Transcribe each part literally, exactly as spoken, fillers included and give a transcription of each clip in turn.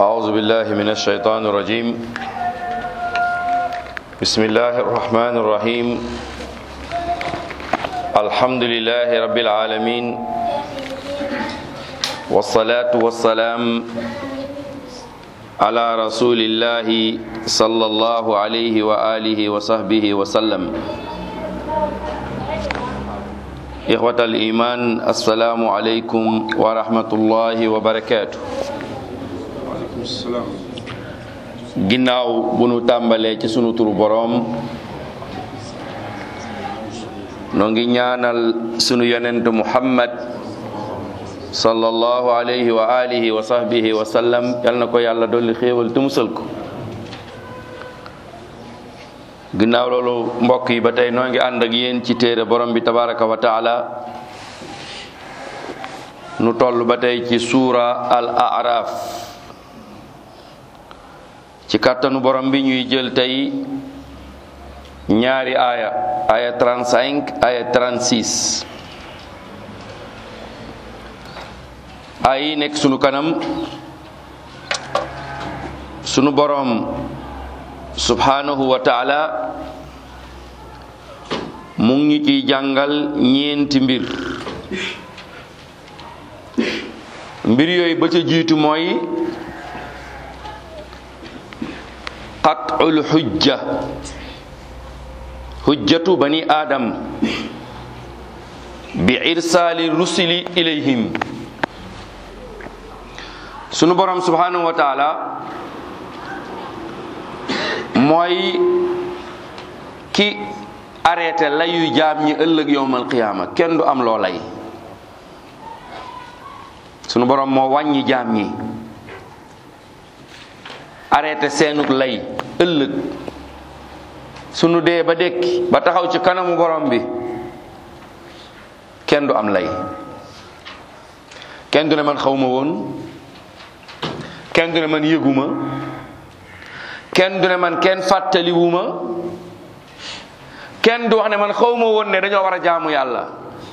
أعوذ بالله من الشيطان الرجيم بسم الله الرحمن الرحيم الحمد لله رب العالمين والصلاة والسلام على رسول الله صلى الله عليه وآله وصحبه وسلم إخوة الإيمان السلام عليكم ورحمة الله وبركاته ginnaaw bu nu tàmbalee ci sunu turu boroom noo ngi ñaanal sunu yonent Muhammad sallallahu alayhi wa alihi wa sahbihi wa sallam yal na ko yàlla dolli xéewal te musal ko ginnaaw loolu mbokk yi ba tey noo ngi ànd ak yéen ci téere borom bi tabaraka wa taala nu toll ba tey ci suura al araf ci kàttanu borom bi ñuy jël tey ñaari aaya aaya trente-cinq aaya trente-six aaya yi nekk sunu kanam sunu borom subhanahu wa taala mu ngi ciy jàngal ñeenti mbir mbir yooyu ba ca jiitu mooy qat'ul hujja hujjatu bani adam bi irsali rusuli ilayhim sunu borom subhanahu wa taala mooy ki arrêté layu jaam ñi ëllëg yowmal qiyaama kenn du am loo lay sunu borom moo wàññi jaam ñi arrêté seenuk lay ëllëg sunu dee ba dekki ba taxaw ci kanamu borom bi kenn du am lay kenn du ne man xawma woon kenn du ne man yëguma kenn du ne man kenn fàttaliwuma kenn du wax ne man xawma woon ne dañoo war a jaamu yàlla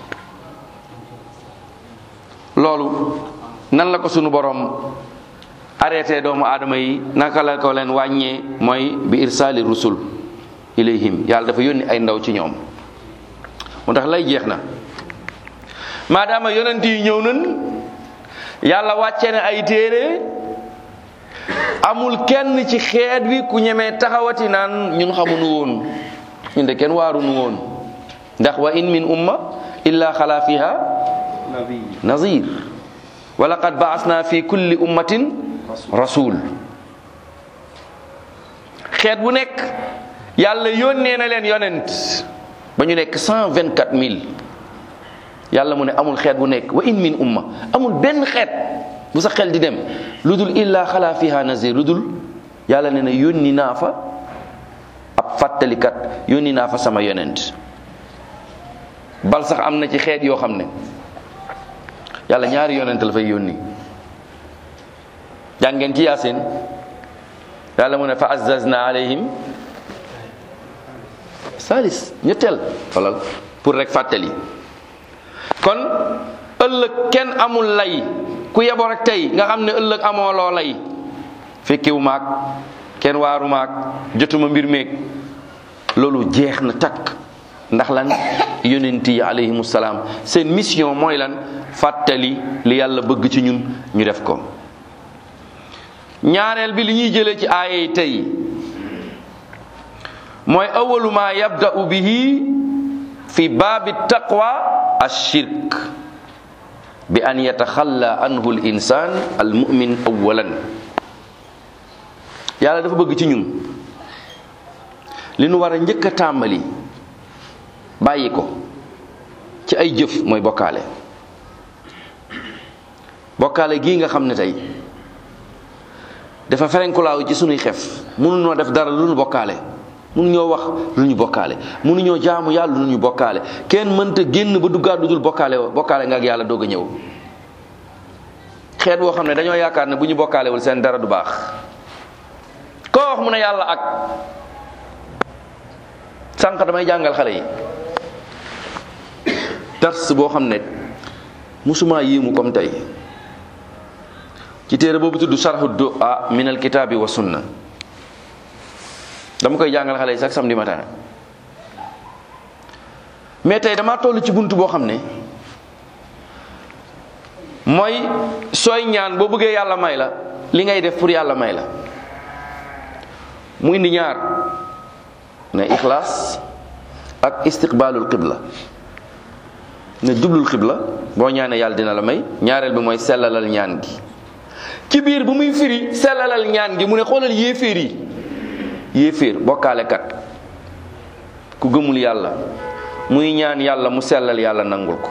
loolu nan la ko sunu borom arrêté doomu aadama yi naka la ko leen wàññee mooy bi irsaali rusul ilayhim yàlla dafa yónni ay ndaw ci ñoom moo tax lay jeex na maadaama yonent yi ñëw nan yàlla wàcce ne ay téere amul kenn ci xeet wi ku ñemee taxawati naan ñun xamuñu woon ñun de kenn waaruñu woon ndax wa in min umma illa xala fiha nazir wa laqad ba'asna fi kulli ummatin rasul xeet bu nekk yàlla yónnee na leen yonent ba ñu nekk cent vingt quatre mille yàlla mu ne amul xeet bu nekk wa in min umma amul benn xeet bu sa xel di dem lu dul illa xala fiha nazir lu dul yàlla ne na yónni naa fa ab fàttalikat yónni naa fa sama yonent bal sax am na ci xeet yoo xam ne yàlla ñaari yonent la fay yónni jàngeen ci yaasin yàlla mu ne fa azzazna alayhim salis ñetteel falal pour rek fàttali kon ëllëg kenn amul lay ku yeboo rek tey nga xam ne ëllëg amoo loo lay fekkiwu maag kenn waaru maag jotuma mbir meeg loolu jeex na takk ndax lan yonent yi alayhimu salaam seen mission mooy lan fàttali li yàlla bëgg ci ñun ñu def ko ñaareel bi li ñuy jëlee ci aaya yi tey mooy awalu ma yabda'u bihi fi baabi taqwa ash-shirk bi an yataxalla anhu al insan al mu'min awalan yàlla dafa bëgg ci ñun li nu war a njëkk a tàmbali bàyyi ko ci ay jëf mooy bokkaale bokkaale gii nga xam ne tey dafa ferenkulaaw ci sunuy xef mënuñoo def dara lu ñu bokkaale mënuñoo wax lu ñu bokkaale mënuñoo jaamu yàlla lu ñu bokkaale kenn mënta génn ba duggaat lu dul bokkaale bokkaale nga ak yàlla doog a ñëw xeet boo xam ne dañoo yaakaar ne bu ñu bokkaalewul seen dara du baax koo wax mu ne yàlla ak sànq damay jàngal xale yi dars boo xam ne musuma yéemu comme tey ci téere boobu tudd sarhu du'a min al kitaabi wa sunna. dama koy jàngal xale yi chaque samedi matin. mais tey damaa toll ci buntu boo xam ne mooy sooy ñaan boo bëggee yàlla may la li ngay def pour yàlla may la mu indi ñaar ne ixlaas ak istiqbaalul qibla ne jublul qibla boo ñaanee yàlla dina la may. ñaareel bi mooy sellalal ñaan gi. ci biir bu muy firi sellalal ñaan gi mu ne xoolal yéeféer yi yéeféer bokkaalekat ku gëmul yàlla muy ñaan yàlla mu sellal yàlla nangul ko.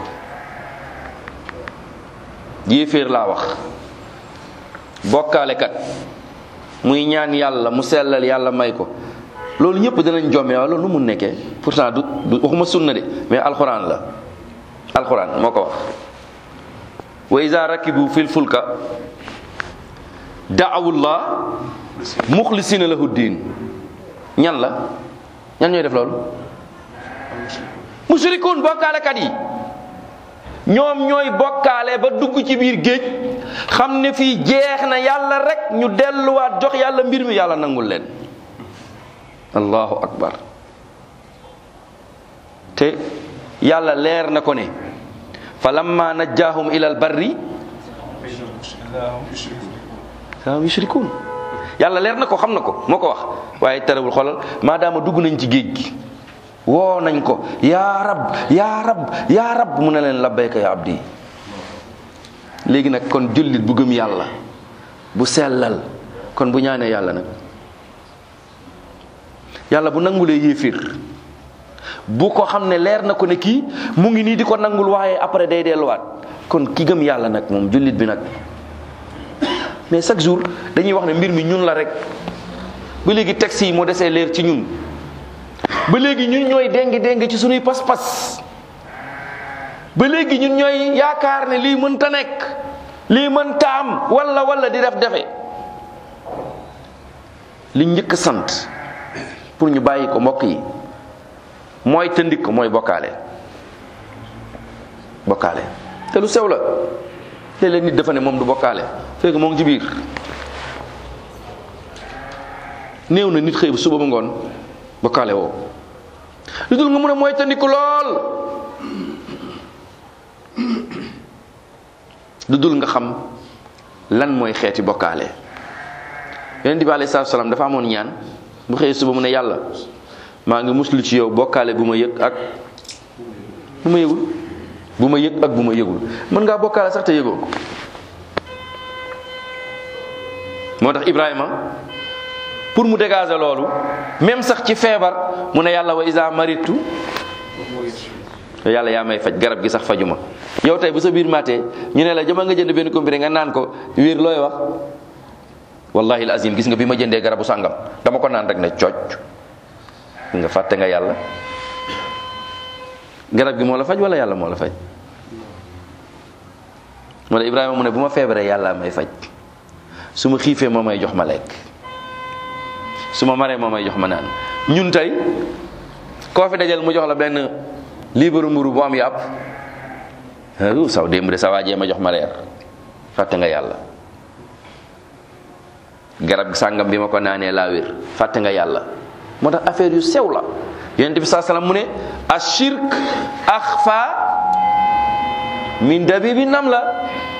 yéeféer laa wax bokkaalekat muy ñaan yàlla mu sellal yàlla may ko. loolu ñëpp dinañ jomme waaw loolu nu mu nekkee pourtant du du waxuma sunna de mais alxuraan la alxuraan moo ko wax. wa iza rakibu fil fulka da'awullah muxlisina lahu diin. ñan la ñan ñooy def loolu? mushrikuun bokkaalekat yi ñoom ñooy bokkaale ba dugg ci biir géej xam ne fii jeex na yàlla rek ñu delluwaat jox yàlla mbir mi yàlla nangul leen. allahu akbar. te yàlla leer na ko ne fa lamma najjaahum ila al barri saa yushrikuun. yàlla leer na ko xam na ko moo ko wax waaye terewul xoolal maadaama dugg nañ ci géej gi woo nañ ko yaa rab yaa rab yaa rab mu ne leen labbayka ya abdi. léegi nag kon jullit bu gëm yàlla bu sellal kon bu ñaanee yàlla nag yàlla bu nangulee yéefir bu ko xam ne leer na ko ne kii mu ngi nii di ko nangul waaye après day delluwaat kon ki gëm yàlla nag moom jullit bi nag. mais chaque jour dañuy wax ne mbir mi ñun la rek ba léegi texte yi moo desee leer ci ñun ba léegi ñun ñooy déngi déngi ci suñuy pas-pas ba léegi ñun ñooy yaakaar ne lii mënta nekk lii mënta am wala wala di def defe. li njëkk sant pour ñu bàyyi ko mbokk yi mooy tëndik ko mooy bokkaale bokkaale te lu sew la léeg-léeg nit dafa ne moom du bokkaale fekk moo ngi ci biir. néew na nit xëy bu suba ba ngoon bokkaale woo lu dul nga mun a mooy tëndiku lool lu dul nga xam lan mooy xeeti bokkaale. yonent bi alayhi salaatu salaam dafa amoon ñaan bu xëy suba mu ne yàlla maa ngi muslu ci yow bokkaale bu ma yëg ak bu ma yëgul bu ma yëg ak bu ma yëgul. mën ngaa bokkaale sax te yëgoo ko. moo tax Ibrahima pour mu dégager loolu même sax ci feebar mu ne yàlla wa iza maritu yàlla yaa may faj garab gi sax fajuma. yow tey bu sa biir matee ñu ne la jama nga jënd benn comprimé nga naan ko wér looy wax wallahi al azim gis nga bi ma jëndee garabu sàngam dama ko naan rek ne cocc nga fàtte nga yàlla. garab gi moo la faj wala yàlla moo la faj. moo tax Ibrahima mu ne bu ma feebaree yàlla may faj su ma xiifee moo may jox ma lekk su ma maree moo may jox ma naan. ñun tey koo fi dajal mu jox la benn liibaru mburu bu am yàpp saw démb de sa waajee ma jox ma reer fàtte nga yàlla. garab sàngam bi ma ko naanee laa wér fàtte nga yàlla. moo tax affaire yu sew la. yonent bi saa salaam mu ne ashirk axfa min dabibi nam la.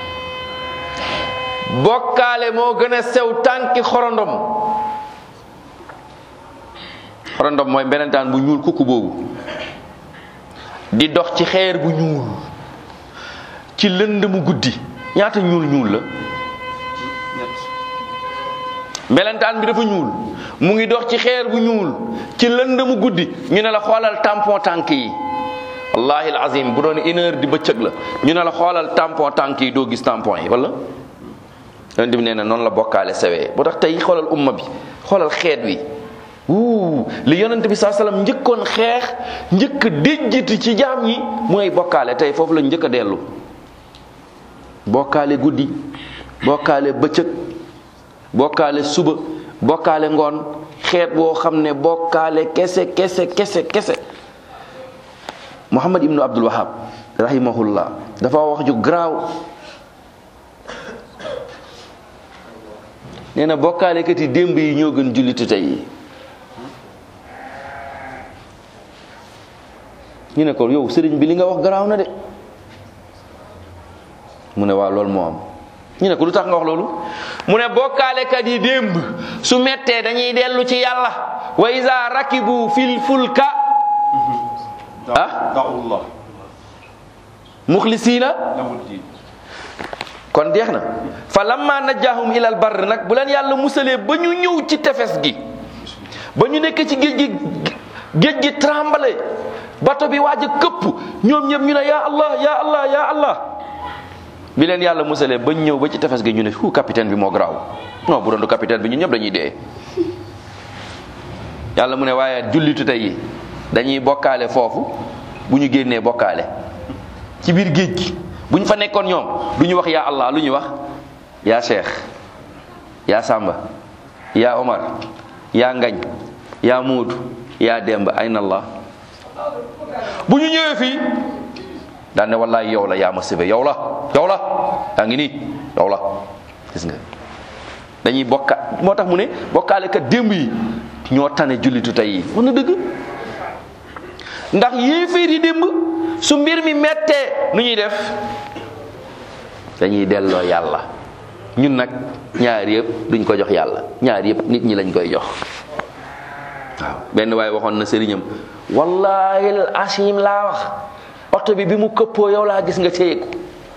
bokkaale moo gën a sew tànki xorondom. xorondom mooy mbenentaan bu ñuul kukku boobu di dox ci xeer bu ñuul ci lënd mu guddi ñaata ñuul ñuul la. mbelentaan bi dafa ñuul mu ngi dox ci xeer bu ñuul ci lënd mu guddi ñu ne la xoolal tampon tànk yi wallahi alazim bu doon une heure di bëccëg la ñu ne la xoolal tampon tànk yi doo gis tampon yi wala. yonent bi nee na noonu la bokkaale sewee boo tax tey xoolal umma bi xoolal xeet wi wuu li yonent bi saa salaam njëkkoon xeex njëkk a déjjiti ci jaam ñi mooy bokkaale tey foofu la njëkk a dellu. bokkaale guddi bokkaale bëccëg bokkaale suba bokkaale ngoon xeet boo xam ne bokkaale kese kese kese kese. Muhammad ibnu Abdul Wahab rahimahullah dafa wax ju garaaw nee na bokkaalekat yi démb yi ñoo gën jullitu tey yi. ñu ne ko yow sëriñ bi li nga wax garaaw na de mu ne waaw loolu moo am. ñu ne ko lu tax nga wax loolu mu ne bokkaalekat yi démb su mettee dañuy dellu ci yàlla wa iza rakibu fil fulka ah da'ullah muxlisiina kon jeex na fa lamma najjahum ilal barr nag bu leen yàlla musalee ba ñu ñëw ci tefes gi ba ñu nekk ci géej gi géej gi tremblé bato bi waaj a këpp ñoom ñëpp ñu ne ya allah ya allah ya allah bi leen yàlla musalee ba ñu ñëw ba ci tefes gi ñu ne fu capitaine bi moo garaaw non bu doon du capitaine bi ñun ñëpp dañuy dee. yàlla mu ne waaye jullitu tey yi dañuy bokkaale foofu bu ñu génnee bokkaale ci biir géej gi bu ñu fa nekkoon ñoom du ñu wax yaa allah lu ñuy wax yaa cheikh yaa samba yaa omar yaa ngañ yaa muudu yaa demba ayna allah bu ñu ñëwee fii daan ne wallaay yow la yaa ma sëbe yow la yow la yaa ngi nii yow la gis nga dañuy bokka moo tax mu ne bokkaale kat démb yi ñoo tane jullitu tey yi wax na dëgg ndax yéeféer yi démb su mbir mi mettee nu ñuy def dañuy delloo yàlla ñun nag ñaar yëpp duñ ko jox yàlla ñaar yëpp nit ñi lañ koy jox waaw benn waaye waxoon na sëriñam wallahi asim laa wax oto bi bi mu këppoo yow laa gis nga téye ko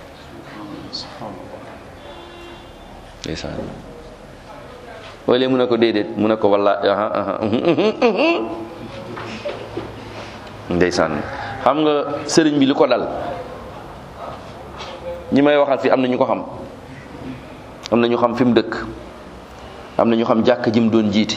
ndeysaan wala mu ne ko déedéet mu ne ko wallahi ndeysaan xam nga sëriñ bi li ko dal ñi may waxal fi am na ñu ko xam am na ñu xam fi mu dëkk am na ñu xam jàkk ji mu doon jiiti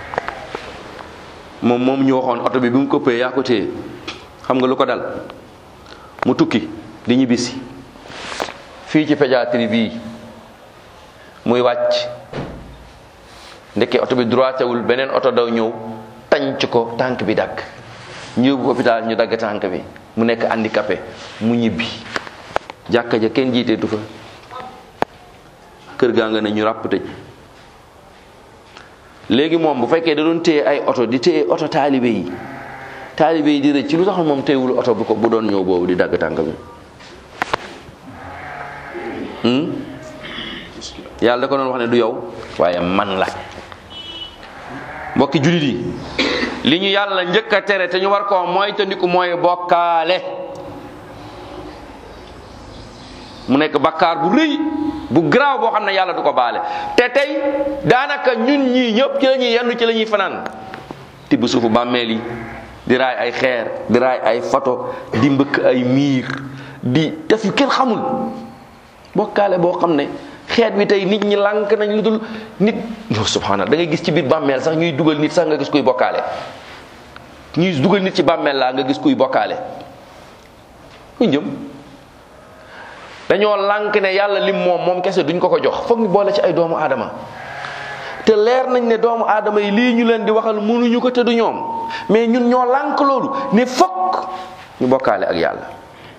moom moom ñu waxoon oto bi bi mu këppee yaa ko téye xam nga lu ko dal mu tukki di ñibbisi fii ci pédiatrie bii muy wàcc ndekkee oto bi droitewul beneen oto daw ñëw tànc ko tànk bi dagg ñu yóbbu hôpital ñu dagg tànk bi mu nekk handicapé mu ñibbi jàkka ja kenn jiiteetu fa kër gaa nga ne ñu ràpp tëj léegi moom bu fekkee da doon téye ay oto di téye oto taalibe yi taalibe yi di rëcc ci lu tax moom téyewul oto bu ko bu doon ñëw boobu di dagg tànk bi yàlla da ko doon wax ne du yow waaye man la mbokki jullit yi li ñu yàlla njëkk a tere te ñu war koo mooy tandiku mooy bokkaale mu nekk bakkaar bu rëy bu garaaw boo xam ne yàlla du ko baale te tey daanaka ñun ñii ñëpp ci la ñuy yendu ci la ñuy fanaan tibb suufu bàmmeel yi di raay ay xeer di raay ay photo di mbëkk ay miir di def yu kenn xamul bokkaale boo xam ne xeet bi tey nit ñi lànk nañ lu dul nit subhanallah da ngay gis ci biir bàmmeel sax ñuy dugal nit sax nga gis kuy bokkaale ñuy dugal nit ci bàmmeel laa nga gis kuy bokkaale kuy jëm dañoo lànk ne yàlla lim moom moom kese duñ ko ko jox foog ñu boole ci ay doomu aadama te leer nañ ne doomu aadama yi lii ñu leen di waxal mënuñu ko te du ñoom mais ñun ñoo lànk loolu ne fokk ñu bokkaale ak yàlla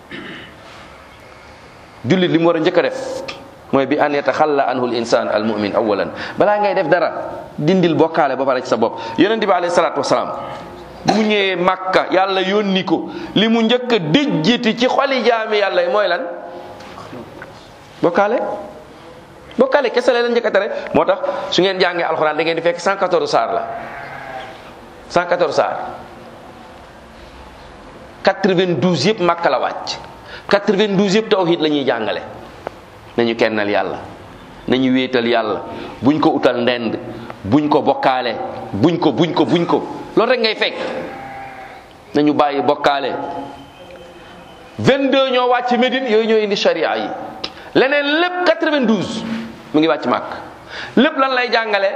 jullit li mu war a njëkk a def mooy bi an yataxalla anhu l insan al mumin awalan balaa ngay def dara dindil bokkaale ba pare ci sa bopp yonente bi alayhi salaatu wasalaam bu mu ñëwee Makka yàlla yónni ko li mu njëkk a déjjiti ci xoli jaami yàlla yi mooy lan bokkaale bokkaale kese la leen njëkk a tere moo tax su ngeen jàngee alxuraan da ngeen di fekk cent quatorze saar la cent quatorze saar quatre-vingt-douze yëpp Makka la wàcc quatre-vingt-douze yëpp tawhid la ñuy jàngale nañu kennal yàlla nañu wéetal yàlla buñ ko utal ndend buñ ko bokkaale buñ ko buñ ko buñ ko loolu rek ngay fekk nañu bàyyi bokkaale vingt-deux ñoo wàcc Médine yooyu ñoo indi sharia yi leneen lépp quatre-vingt-douze mu ngi wàcc màkk lépp lan lay jàngale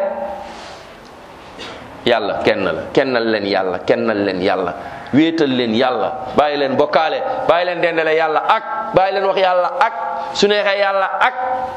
yàlla kenn la kennal leen yàlla kennal leen yàlla wéetal leen yàlla bàyyi leen bokkaale bàyyi leen dendale yàlla ak bàyyi leen wax yàlla ak su neexee yàlla ak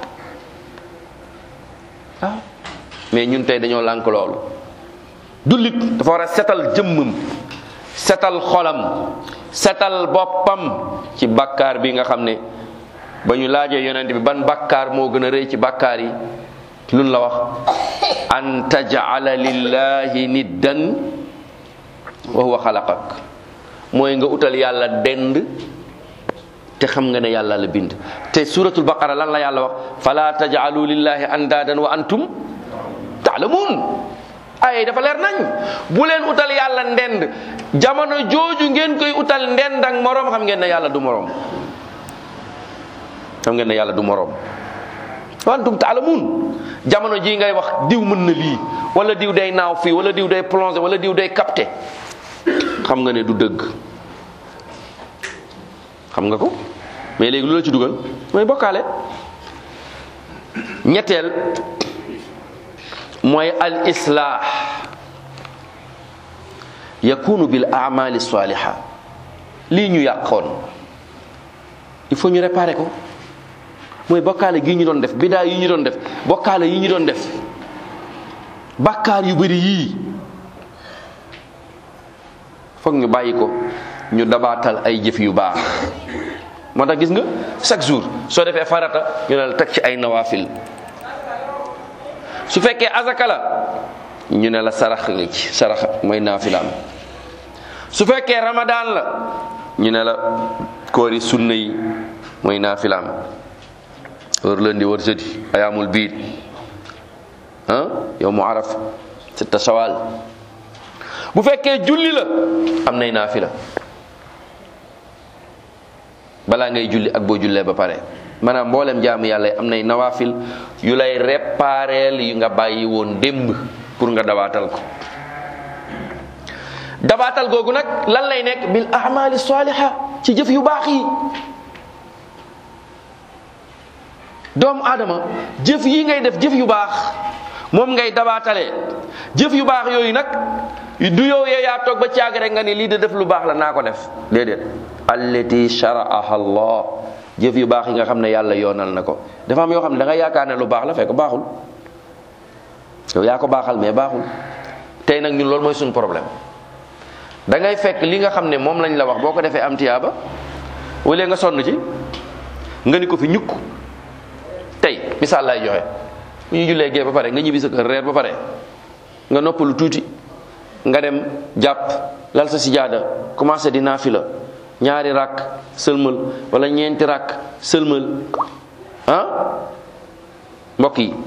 ah mais ñun tey dañoo lànk loolu jullit dafa war a setal jëmmam setal xolam setal boppam ci bàkkaar bi nga xam ne ba ñu laajee yonent bi ban bàkkaar moo gën a rëy ci bàkkaar yi luñ la wax an taj'ala lillahi niddan wa huwa xalaqak mooy nga utal yàlla dend te xam nga ne yàlla la bind. te suratul baqara lan la yàlla wax fala taj'alu lillahi andaadan wa antum ta'lamun. ay dafa leer nañ bu leen utal yàlla ndend jamono jooju ngeen koy utal ndend ak moroom xam ngeen ne yàlla du moroom xam ngeen ne yàlla du moroom wa antum ta'lamun. jamono ji ngay wax diw mën na lii wala diw day naaw fii wala diw day plongé wala diw day capté xam nga ne du dëgg xam nga ko mais léegi lu la ci dugal mooy bokkaale. ñetteel mooy al islah yakunu bil a'mali saliha. lii ñu yàqoon il faut ñu réparer ko mooy bokkaale gi ñu doon def bidaa yi ñu doon def bokkaale yi ñu doon def bàkkaar yu bari yii foog ñu bàyyi ko ñu dabaatal ay jëf yu baax. moo tax gis nga chaque jour soo defee farata ñu ne la teg ci ay nawaafil. su fekkee azaka la ñu ne la sarax nga ci sarax mooy naafilaam. su fekkee ramadaan la ñu ne la koori sunna yi mooy naafilaam. wër lundi wër jeudi ayaamul biid ah yow mu araf sitta shawal. bu fekkee julli la am nay naafila balaa ngay julli ak boo jullee ba pare maanaam mboolem jaamu yàlla am nay nawaafil yu lay répareel yu nga bàyyi woon démb pour nga dabaatal ko. dabaatal googu nag lan lay nekk bil a'mali saliha ci jëf yu baax yi. doomu aadama jëf yi ngay def jëf yu baax moom ngay dabaatalee. jëf yu baax yooyu nag du yow yee yaa toog ba caag rek nga ni lii de def lu baax la naa ko def déedéet. allati shara'aha Allah jëf yu baax yi nga xam ne yàlla yoonal na ko. dafa am yoo xam ne da nga yaakaar ne lu baax la fekk baaxul yow yaa ko baaxal mais baaxul. tey nag ñun loolu mooy suñu problème da ngay fekk li nga xam ne moom lañ la wax boo ko defee am tiyaaba wala nga sonn ci nga ni ko fi ñukk. tey misaal laay joxe bu ñu jullee gee ba pare nga ñibbi sa kër reer ba pare nga noppalu tuuti nga dem jàpp lal sa sijaada commencé di naafila ñaari rakk sëlmal wala ñeenti rakk sëlmal ah mbokk yi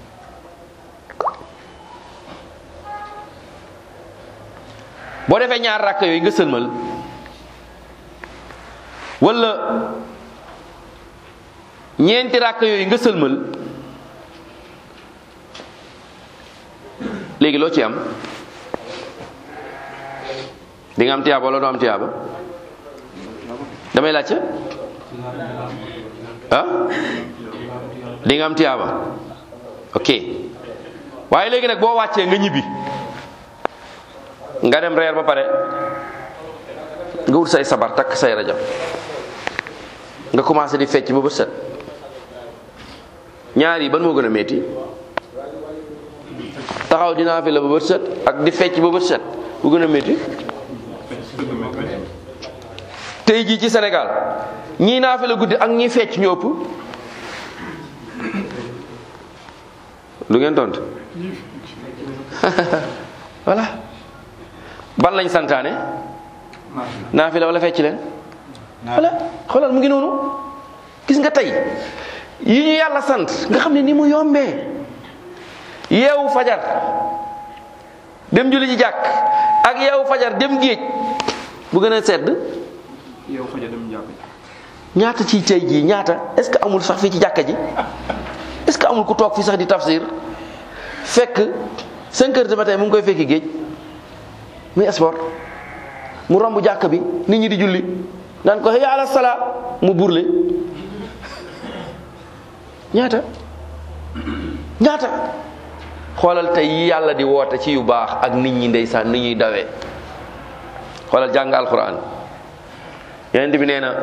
boo defee ñaari rakk yooyu nga sëlmal wala ñeenti rakk yooyu nga sëlmal léegi loo ci am di nga am tiyaaba wala doo am tiyaaba damay laajte ah di nga am tiyaaba ok waaye léegi nag boo wàccee nga ñibbi nga dem reer ba pare nga wut say sabar takk say rajo nga commencé di fecc ba bët set ñaar yi ban moo gën a metti taxaw dinaa fi la ba bët set ak di fecc ba bët set bu gën a metti tey jii ci Sénégal ñii naa fi la guddi ak ñii fecc ñu ëpp lu ngeen tontu voilà ban lañ santaane naa fi la wala fecc leen voilà xoolal mu ngi noonu gis nga tey yi ñu yàlla sant nga xam ne ni mu yombee yeewu fajar dem julli ci jàkk ak yeewu fajar dem géej bu gën a sedd yeewu fajar dem jàkk ñaata ci tey jii ñaata est-ce que amul sax fii ci jàkka ji est-ce que amul ku toog fii sax di tafsir fekk cinq heures du matin mu ngi koy fekki géej muy sport mu romb jàkk bi nit ñi di julli naan ko hayya ala salaa mu burle ñaata ñaata xoolal tey yi yàlla di woote ci yu baax ak nit ñi ndeysaan ni ñuy dawee xoolal jàng alquran yonent bi nee na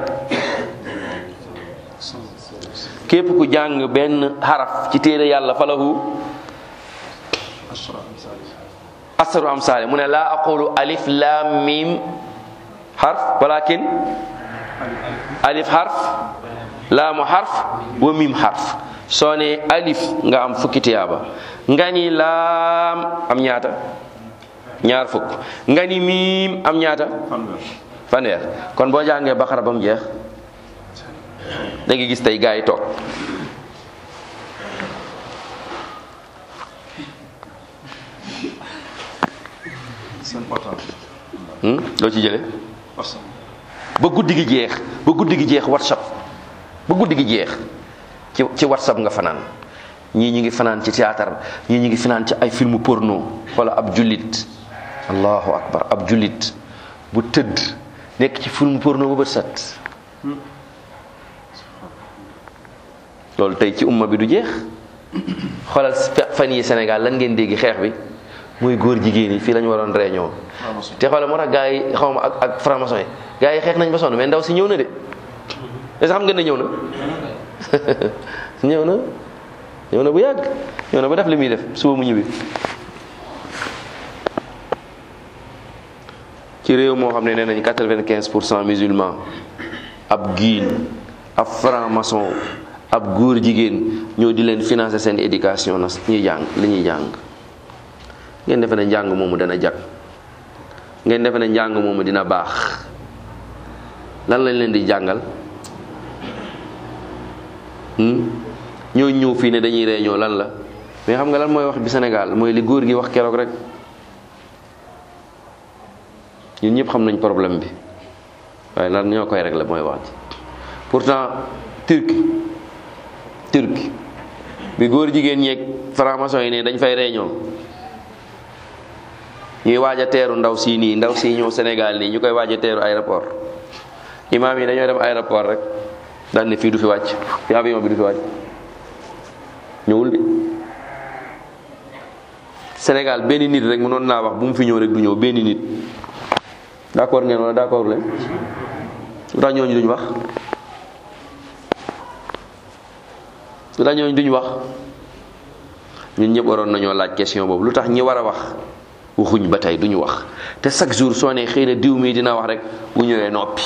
képp ku jàng benn xaraf ci téere yàlla falahu asru amsaale mu ne laa aqulu alif lam mim xarf walakin alif xarf laamu xarf wa mim xarf soo ne alif nga am fukki tiyaaba nga ni laam am ñaata ñaar fukk nga ni miim am ñaata fanweer kon boo jàngee Baqara ba mu jeex da nga gis tey gaa yi toog loo ci jële ba guddi gi jeex ba guddi gi jeex whatsapp ba guddi gi jeex ci ci whatsapp nga fanaan ñii ñi ngi fanaan ci théâtre ñii ñi ngi fanaan ci ay film porno wala ab jullit allahu akbar ab jullit bu tëdd nekk ci film porno ba bët set loolu tey ci umma bi du jeex xoolal fan yi Sénégal lan ngeen dégg xeex bi muy góor jigéen yi fii lañu waroon réunion te xoolal moo tax gars yi xaw ma ak ak franc-maçon yi gars yi xeex nañ ba sonn mais ndaw si ñëw na de est-ce que xam ngeen ne ñëw na ñëw na ñëw na bu yàgg ñëw na ba def li muy def suba mu ñibbi ci réew moo xam ne nee nañ quatre-vingt-quinze pour cent musulman ab giin ab franc-maçon ab góor jigéen ñoo di leen financer seen éducation na ñuy jàng li ñuy jàng ngeen defe ne njàng moomu dana jag ngeen defe ne njàng moomu dina baax lan lañ leen di jàngal ñoo ñëw fii ne dañuy réunion lan la mais xam nga lan mooy wax bi Sénégal mooy li góor gi wax keroog rek ñun ñëpp xam nañ problème bi waaye lan ñoo koy régler mooy wax ji pourtant Turquie Turquie bi góor jigéen ñeeg franc-maçon yi ne dañ fay réunion ñuy waaj a teeru ndaw sii nii ndaw sii ñëw Sénégal nii ñu koy waaj a teeru aéroport imaam yi dañoo dem aéroport rek daan ne fii du fi wàcc fi avion bi du fi wàcc ñëwul de Sénégal benn nit rek mënoon naa wax bu mu fi ñëw rek du ñëw benn nit d'accord ngeen wala d'accord leen lu tax ñooñu duñ wax lu tax ñooñu duñ wax ñun ñëpp waroon nañoo laaj question boobu lu tax ñi war a wax waxuñ ba tey duñu wax te chaque jour soo ne xëy na diw mii dina wax rek bu ñëwee noppi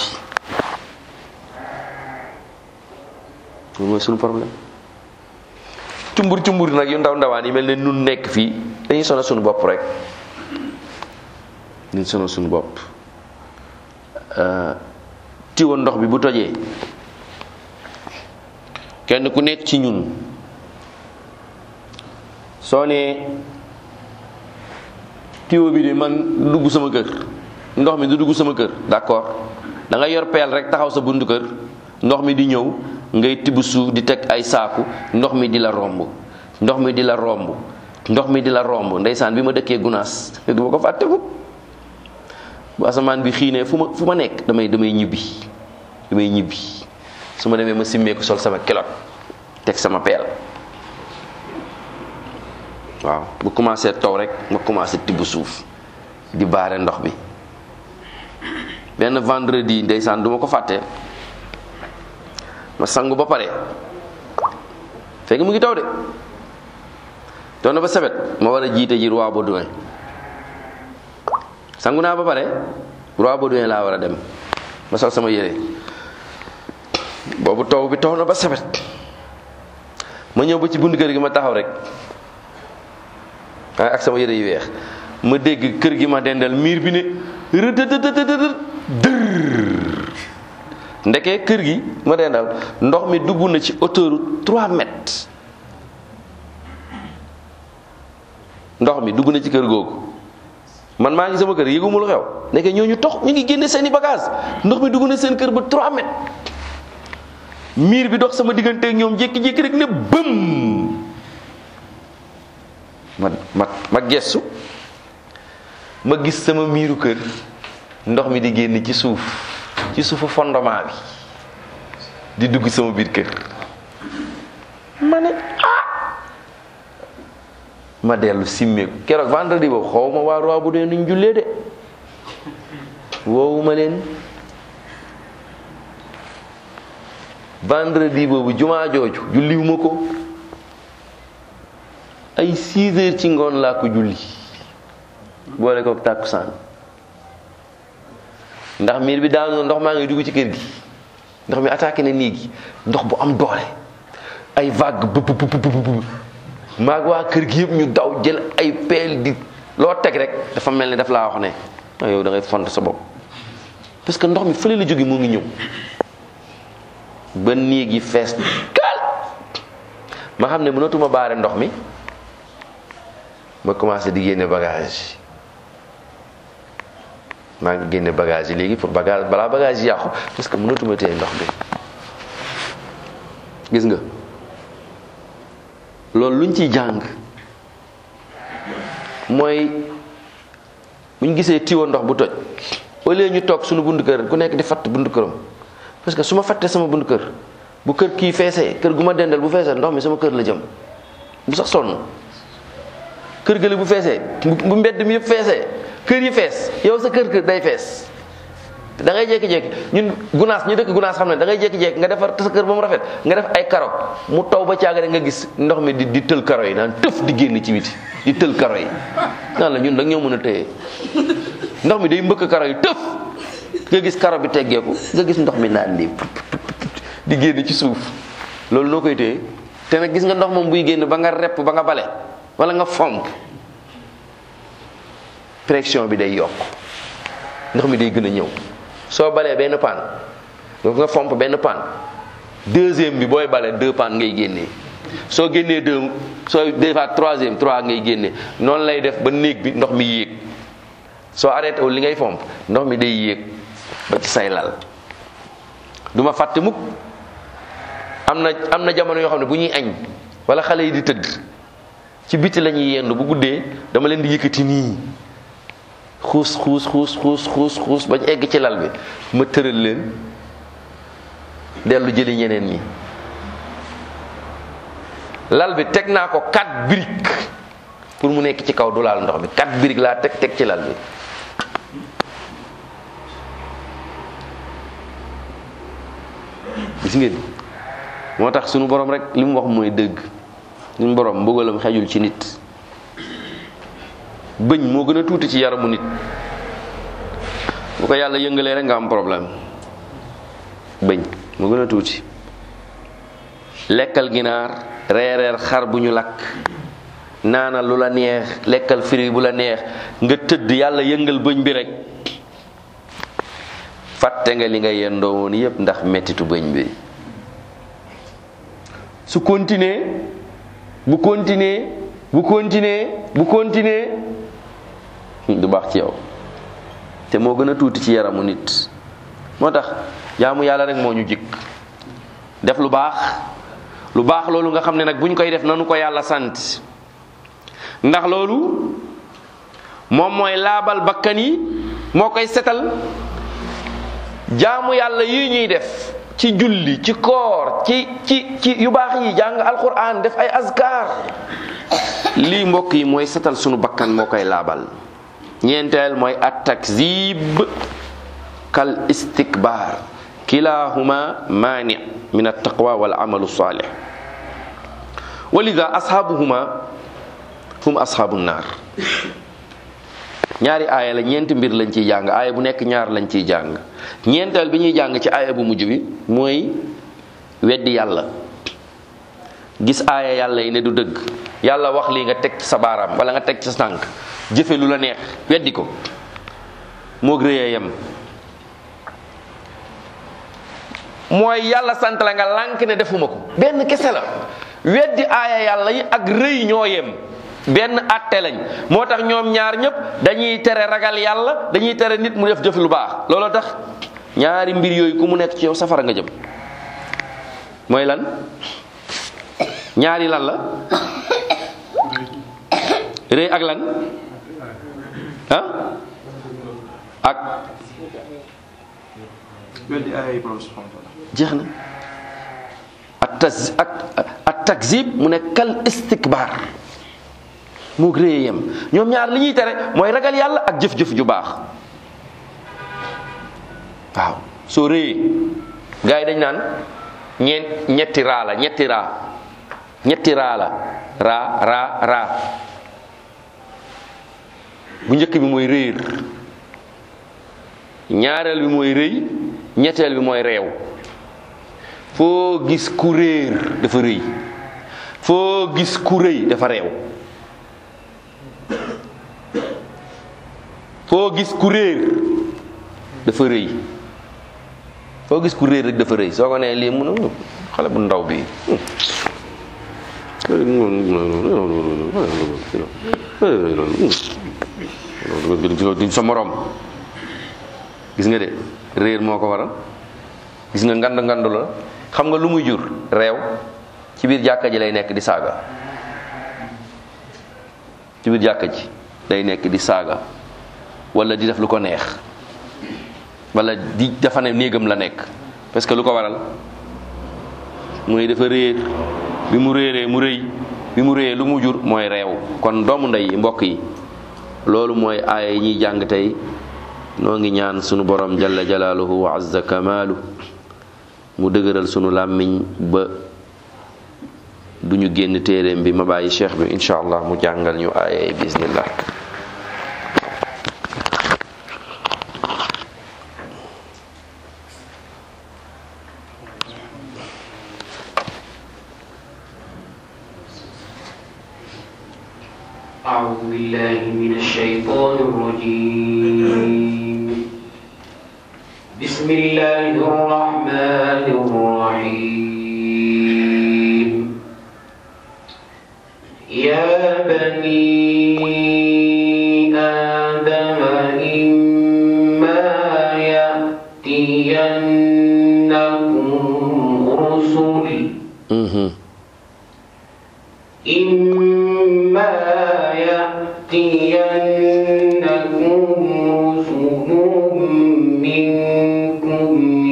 loolu mooy suñu problème cumbur cumbur nag yu ndaw ndawaan yi mel ne nun nekk fii dañuy sonal suñu bopp rek dañuy sonal suñu bopp tiwo ndox bi bu tojee kenn ku nekk ci ñun soo nee tiwo bi de man dugg sama kër ndox mi du dugg sama kër d'accord da nga yor peel rek taxaw sa buntu kër ndox mi di ñëw ngay tibb suuf di teg ay saaku ndox mi di la romb ndox mi di la romb ndox mi di la romb ndeysaan bi ma dëkkee Gunaas du ma ko fàtte ko bu asamaan bi xiinee fu ma fu ma nekk damay damay ñibbi damay ñibbi su ma demee ma simmeeku sol sama kilot teg sama peel waaw bu commencé taw rek ma commencé tibb suuf di baare ndox bi benn vendredi ndeysaan du ma ko fàtte ma sangu ba pare fekk mu ngi taw de doon na ba sebet ma war a jiite ji roi Baudouin sangu naa ba pare roi Baudouin laa war a dem ma sol sama yére boobu taw bi taw na ba sebet ma ñëw ba ci bunt kër gi ma taxaw rek ak sama yére yu weex ma dégg kër gi ma dendal miir bi ne rëdëdëdëdëdë dër ndeke kër gi ma dendal ndox mi dugg na ci hauteur trois mètres ndox mi dugg na ci kër googu man maa ngi sama kër yëguma lu xew ndeke ñooñu tox ñu ngi génne seeni bagage ndox mi dugg na seen kër ba trois mètres miir bi dox sama diggante ak ñoom jékki-jékki rek ne bëm ma ma ma gestu ma gis sama miiru kër ndox mi di génn ci suuf ci suufu fondement bi di dugg sama biir kër ma ne ah ma dellu simmeeku keroog vendredi boobu xaw ma waa roi bu dee nuñ jullee de woowu ma leen vendredi boobu jumaa jooju julliwuma ko ay six heures ci ngoon laa ko julli boole ko tàkkusaan ndax miir bi daanu ndox maa ngi dugg ci kër gi ndox mi attaqué na néeg gi ndox bu am doole ay vague bu bu bu bu maag waa kër gi yëpp ñu daw jël ay peel di loo teg rek dafa mel ni daf laa wax ne yow da ngay font sa bopp parce que ndox mi fële la jóge moo ngi ñëw ba néeg yi fees kaal ma xam ne mënatuma baare ndox mi ma commencé di génne bagage maa ngi génne bagage yi léegi pour bagage balaa bagage yi yàqu parce que mënatuma téye ndox bi gis nga loolu luñ ciy jàng mooy bu ñu gisee tiwo ndox bu toj au lieu ñu toog suñu buntu kër ku nekk di fatt buntu këram parce que su ma fattee sama buntu kër bu kër kii feesee kër gu ma dendal bu feesee ndox mi sama kër la jëm bu sax sonn kër gële bu feesee bu mbedd mi yëpp feesee kër yi fees yow sa kër kër day fees da ngay jékki-jékki ñun gunaas ñu dëkk gunaas xam ne da ngay jékki-jékki nga defar sa kër ba mu rafet nga def ay karo mu taw ba caaga rek nga gis ndox mi di di tël karo yi naan tëf di génn ci biti di tël karo yi naan la ñun da ñoo mën a téye ndox mi day mbëkk karo yi tëf nga gis karo bi teggeeku nga gis ndox mi naan lii di génn ci suuf loolu noo koy téye te nag gis nga ndox moom buy génn ba nga repp ba nga bale wala nga fomp pression bi day yokk ndox mi day gën a ñëw soo balee benn paan nga fomp benn paan deuxième bi booy bale deux paan ngay génnee soo génnee deux soo defaat troisième trois ngay génnee noonu lay def ba néeg bi ndox mi yéeg soo arrêté wu li ngay fomp ndox mi day yéeg ba ci say lal du ma fàtte mukk am na am na jamono yoo xam ne bu ñuy añ wala xale yi di tëdd ci biti la ñuy yendu bu guddee dama leen di yëkkati nii xuus xuus xuus xuus xuus xuus bañ egg ci lal bi ma tëral leen dellu jëli ñeneen ñi lal bi teg naa ko quatre briques pour mu nekk ci kaw du laal ndox mi quatre briques laa teg teg ci lal bi gis ngeen moo tax sunu borom rek li mu wax mooy dëgg sunu borom mbugalam xejul ci nit bëñ moo gën a tuuti ci yaramu nit bu ko yàlla yëngalee rek nga am problème bëñ moo gën a tuuti lekkal ginaar reereer xar bu ñu lakk naanal lu la neex lekkal firi bu la neex nga tëdd yàlla yëngal bëñ bi rek fàtte nga li nga yendoo woon yépp ndax mettitu bëñ bi su continuer bu continuer bu continuer bu continuer du baax ci yow te moo gën a tuuti ci yaramu nit moo tax jaamu yàlla rek moo ñu jikk def lu baax lu baax loolu nga xam ne nag bu ñu koy def nanu ko yàlla sant ndax loolu moom mooy laabal bakkan yi moo koy setal jaamu yàlla yi ñuy def ci julli ci koor ci ci ci yu baax yi jàng alquran def ay azkar lii mbokk yi mooy setal sunu bakkan moo koy laabal ñeenteel mooy at takzib kal istikbar kilahuma mani min at taqwa wal amalu salih walida ashabuhuma hum ashabun nar ñaari aaya la ñeenti mbir lañ ciy jàng aaya bu nekk ñaar lañ ciy jàng ñeenteel bi ñuy jàng ci aaya bu mujj bi mooy weddi yàlla gis aaya yàlla yi ne du dëgg yàlla wax lii nga teg ci sa baaraam wala nga teg ci sa tànk jëfe lu la neex weddi ko moog rëyee yem mooy yàlla sant la nga lànk ne defuma ko benn kese la weddi aaya yàlla yi ak rëy ñoo yem benn àtte lañ moo tax ñoom ñaar ñëpp dañuy tere ragal yàlla dañuy tere nit mu def jëf lu baax looloo tax ñaari mbir yooyu ku mu nekk ci yow safara nga jëm mooy lan ñaari lan la rëy ak lan ah ak jeex na at tas ak at takzib mu ne kal istikbar moo réy yem ñoom ñaar li ñuy tere mooy ragal yàlla ak jëf-jëf ju baax waaw soo réyee gars yi dañ naan ñeent ñetti raa la ñetti raa ñetti raa la raa raa raa bu njëkk bi mooy réer ñaareel bi mooy rëy ñetteel bi mooy réew foo gis ku réer dafa rëy foo gis ku rëy dafa réew, foo gis ku réer dafa rëy, foo gis ku réer rek dafa rëy. soo ko nee lii mun xale bu ndaw bi duñ sa morom. gis nga de réer moo ko waral. gis nga ngand ngandu la xam nga lu muy jur réew. ci biir jàkka ji lay nekk di saaga, ci biir jàkka ji lay nekk di saaga wala di def lu ko neex, wala di dafa ne néegam la nekk. parce que lu ko waral mooy dafa réer. bi mu réeree mu rëy, bi mu réyee lu mu jur mooy réew. kon doomu ndey yi mbokk yi, loolu mooy aaya yi ñuy jàng tey. noo ngi ñaan sunu borom jalla jalaaluhu wa azza kamaalu mu dëgëral sunu làmmiñ ba duñu génn téeréem bi. ma bàyyi cheikh bi insha allah mu jàngal ñu aaya yi bismillah. أعوذ بالله من الشيطان الرجيم. بسم الله الرحمن الرحيم. يا بني آدم إما يأتينكم رسل إما يأتينكم رسل منكم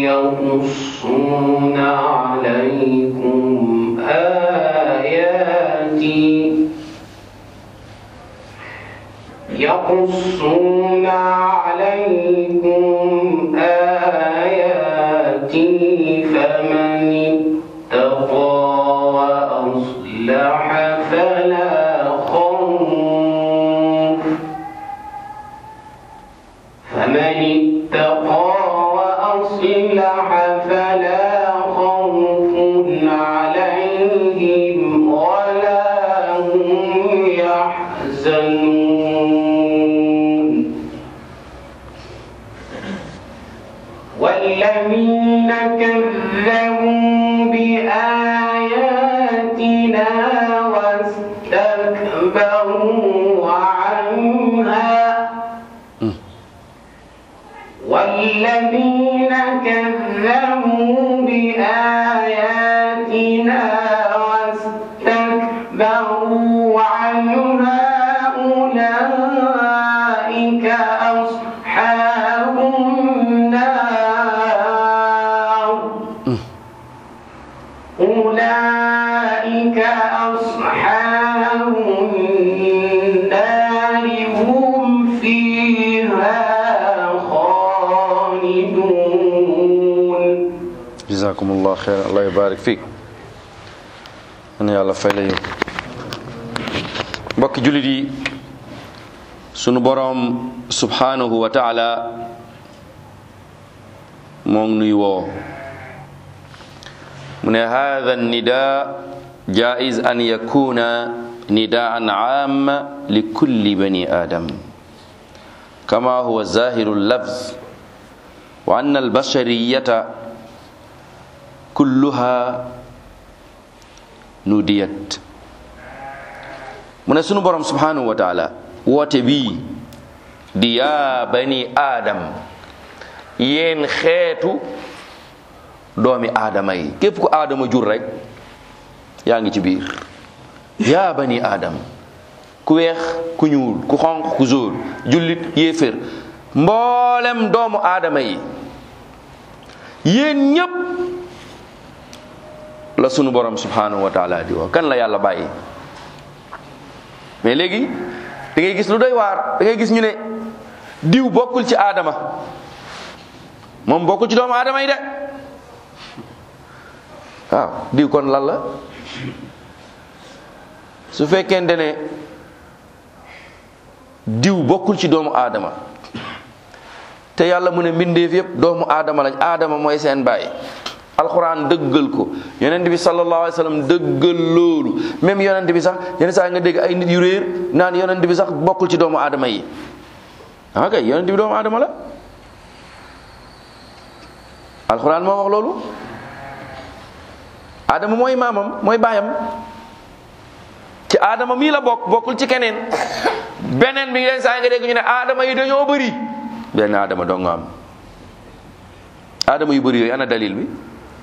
يقصون عليكم آياتي يقصون عليكم آياتي فمن اتقى وأصلح فلا خوف فمن اتقى وأصلح فلا خوف عليهم ولا هم يحزنون. والذين كذبوا بآياتنا واستكبروا عنها والذين كذبوا بآياتنا واستكبروا عنها أولئك أصحاب النار أولئك أصحاب النار هم فيها خالدون. جزاكم الله خير. الله يبارك فيك. أنا يلا فايلة يوم mbokki jullit yi, sunu boroom subhanahu wa taala moo ngi nuy woo mu ne haadha nida jaiz an yakuna nidaan aama li kulli bani adam kama huwa zahiru lafz wa anna albashariyata kulluha nudiyat. mu ne sunu borom subhanahu wa taala woote bii di yaa bani aadam, yéen xeetu doomi aadama yi, képp ku aadama jur rek yaa ngi ci biir. yaa bani aadam, ku weex ku ñuul ku xonq ku zóor, jullit yéefér, mboolem doomu aadama yi, yéen ñépp la sunu borom subhanahu wa taala di woo. kan la yàlla bàyyi? mais léegi da ngay gis lu doy waar. da ngay gis ñu ne diw bokkul ci aadama, moom bokkul ci doomu aadama yi de. waaw diw kon lan la? su fekkente ne diw bokkul ci doomu aadama te yàlla mu ne mbindeef yépp doomu aadama lañ, aadama mooy seen baay, alquran dëggal ko, yonent bi sallallahu alayhi wa sallam dëggal loolu. même yonent bi sax yenn saa nga dégg ay nit yu réer naan yonent bi sax bokkul ci doomu aadama yi. ah kay yonent bi doomu aadama la, alquran moo wax loolu. Adama mooy maamam mooy baayam, ci Adama mii la bokk, bokkul ci keneen. beneen bi yenn saa nga dégg ñu ne Adama yi dañoo bëri, benn Adama dong nga am. Adama yu bëri yooyu ana dalil bi?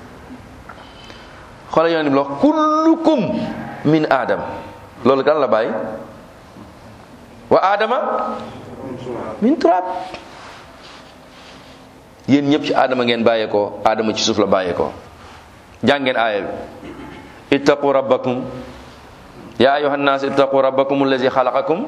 xoolal yonent bi la wax kullukum min Adam, loolu kan la bàyyi? wa Adama min turab. yéen ñëpp ci Adama ngeen bàyyeekoo, Adama ci suuf la bàyyeekoo. jàngeen aaya bi ittaqu rabbakum ya ayyuhan nas ittaqu rabbakum allazi xalaqakum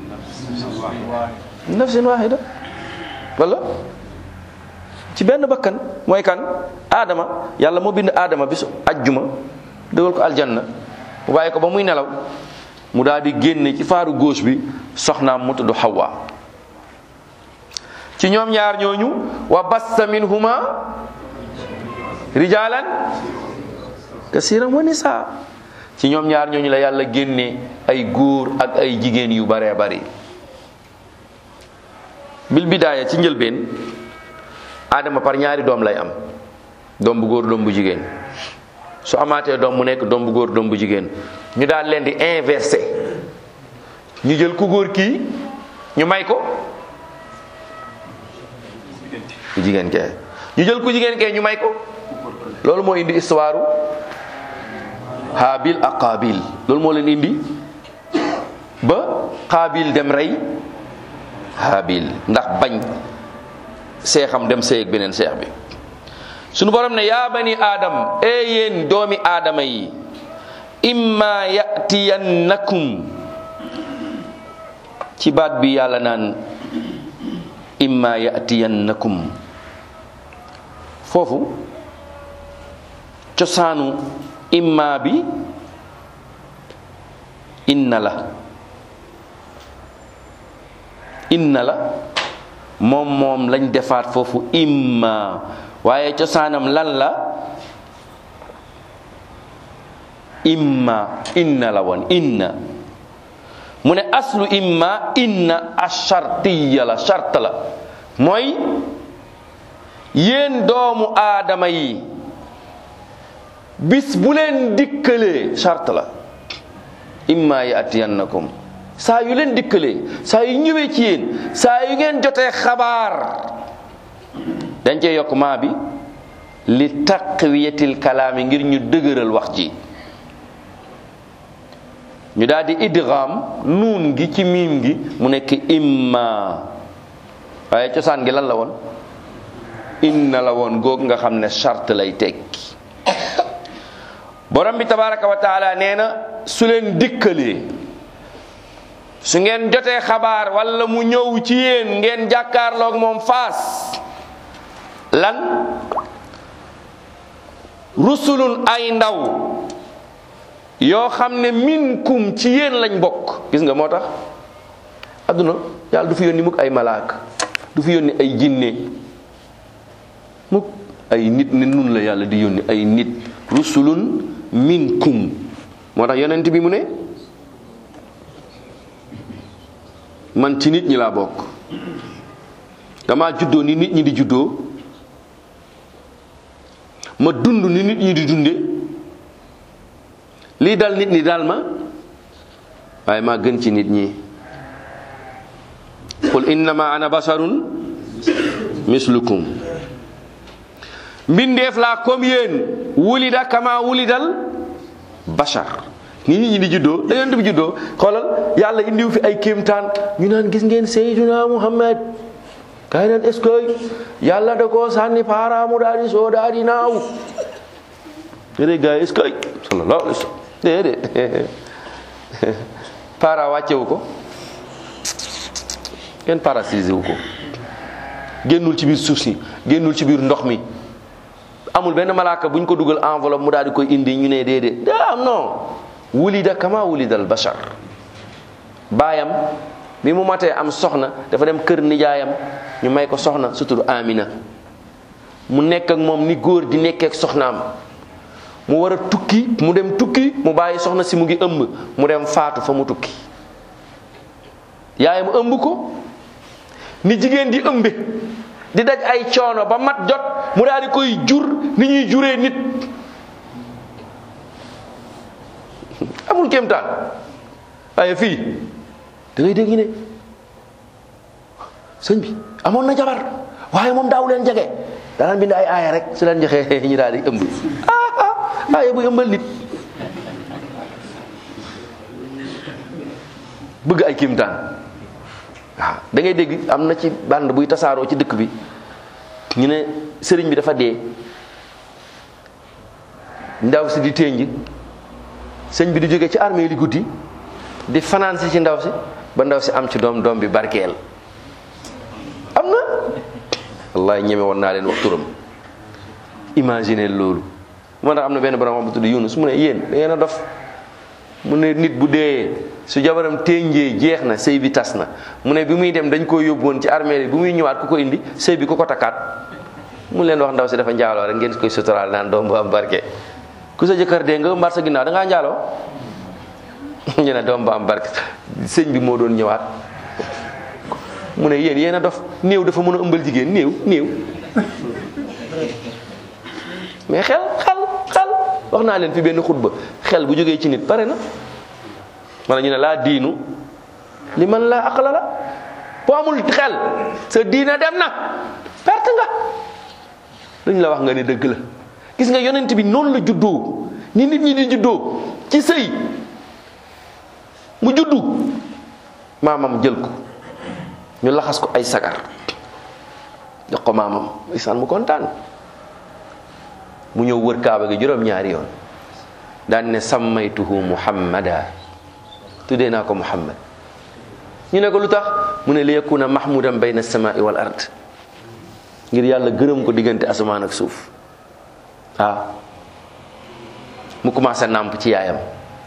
min nafsin wahida, wala ci benn bakkan, mooy kan? Adama. yàlla moo bind Adama bisu ajjuma dëgal ko aljanna, mu bàyyi ko ba muy nelaw, mu daal di génne ci faaru gauche bi soxnaam mu tudd Hawa. ci ñoom ñaar ñooñu wa bassa minhuma rijalan kasiran wa nisaa, ci ñoom ñaar ñooñu la yàlla génne ay góor ak ay jigéen yu baree bari. bil bidaaya, ci njëlbeen Adama par ñaari doom lay am, doom bu góor doom bu jigéen. su amaatee doom mu nekk doom bu góor doom bu jigéen, ñu daal leen di inversé, ñu jël ku góor kii ñu may ko ku jigéen kee, ñu jël ku jigéen kee ñu may ko. loolu moo indi histoire Haabil ak Qaabil, loolu moo leen indi ba Qaabil dem rey Haabil ndax bañ seexam dem seeg beneen seex bi. sunu borom ne yaa bani Adam, e yéen doomi Adama yi, imma yatiyannakum, ci baat bi yàlla naan imma yatiyannakum, foofu cosaanu imma bi inna la inna la moom moom lañ defaat foofu imma, waaye cosaanam lan la? imma inna la woon. inna mu ne aslu imma inna ashartiya la, shart la, mooy yéen doomu aadama yi bis bu leen dikkalee, shart la. imma yatiyannakum, saa yu leen dikkalee, saa yu ñëwee ci yéen, saa yu ngeen jotee xabaar, dañ cee yokk maa bi li taqwiyatil kalaami, ngir ñu dëgëral wax ji. ñu daal di idgham nuun gi ci miim gi mu nekk imma, waaye cosaan gi lan la woon? inna la woon, goog nga xam ne charte lay tekki. borom bi tabaraka wa taala nee na su leen dikkalee, su ngeen jotee xabaar wala mu ñëw ci yéen ngeen jàkkaarloog moom faas, lan? rusulun, ay ndaw yoo xam ne minkum, ci yéen lañ bokk. gis nga moo tax adduna yàlla du fi yónni mukk ay malaak, du fi yónni ay jinne mukk, ay nit ne nun la yàlla di yónni ay nit. rusulun minkum, moo tax yonent bi mu ne man ci nit ñi laa bokk, dama juddoo ni nit ñi di juddoo, ma dund ni nit ñi di dunde, lii dal nit ñi dal ma, waaye maa gën ci nit ñi. qul innama ana basharun mislukum, mbindeef laa comme yéen. wulida kama wulidal bashar, ni nit ñi di juddoo da yonent bi juddoo. xoolal yàlla indiw fi ay kéemtaan, ñu naan gis ngeen Seydina Muhammad, kay naan est-ce que yàlla da koo sànni paaraamu daal di soo daal di naaw. déedéet gars yi est-ce que sallallahu alayhi wa sallam déedéet para wàccewu ko, kenn parasisé wu ko, génnul ci biir suuf si, génnul ci biir ndox mi, amul benn malaaka buñ ko dugal enveloppe mu daal di koy indi ñu ne déedéet daa am. non, wulida kama wulidal bashar. baayam bi mu matee am soxna dafa dem kër nijaayam, ñu may ko soxna su tudd Amina. mu nekk ak moom ni góor di nekkee ak soxnaam. mu war a tukki mu dem tukki mu bàyyi soxna si mu ngi ëmb mu dem faatu fa mu tukki. yaayam ëmb ko ni jigéen di ëmbe di daj ay coono ba mat jot mu daal di koy jur ni ñuy juree nit. amul kéemtaan waaye fii da ngay dégg ne sëñ bi amoon na jabar waaye moom daaw leen jege daan bind ay aaya rek su leen joxee ñu daal di ëmb ah ah aaya bu ëmbal nit bëgg ay kéemtaan waaw da ngay dégg am na ci bande buy tasaaroo ci dëkk bi ñu ne sëriñ bi dafa dee ndaw si di ténj sëñ bi di jóge ci armée li guddi di fanaan si ci ndaw si ba ndaw si am ci doom doom bi barkeel am na wallahi ñeme woon naa leen wax turam imaginer loolu moo tax am na benn borom bu tudd Yunus mu ne yéen da ngeen a dof mu ne nit bu dee su jabaram ténjee jeex na sëy bi tas na mu ne bi muy dem dañ koo yóbbu woon ci armée li bi muy ñëwaat ku ko indi sëy bi ku ko takkaat mu leen wax ndaw si dafa njaaloo rek ngeen koy suturaal naan doom bu am barke ku sa jëkkër dee nga mbar sa ginnaaw da ngaa njaaloo ñu ne doom ba am barke sëñ bi moo doon ñëwaat mu ne yéen yéen a dof néew dafa mën a ëmbal jigéen néew néew mais xel xel xel wax naa leen fi benn xutba xel bu jógee ci nit pare na man ñu ne laa diinu li man laa aqla la boo amul xel sa diina dem na perte nga luñ la wax nga ne dëgg la gis nga yonent bi noonu la juddoo ni nit ñi di juddoo ci sëy mu juddu maamam jël ko ñu laxas ko ay sagar jox ko maamam isaan mu kontaan mu ñëw wër kaaba gi juróom-ñaari yoon daan ne sammaytuhu muhammada tuddee naa ko muhammad ñu ne ko lu tax mu ne li yakuna mahmudan bayna samai wal ard ngir yàlla gërëm ko diggante asamaan ak suuf ah mu commencé nàmp ci yaayam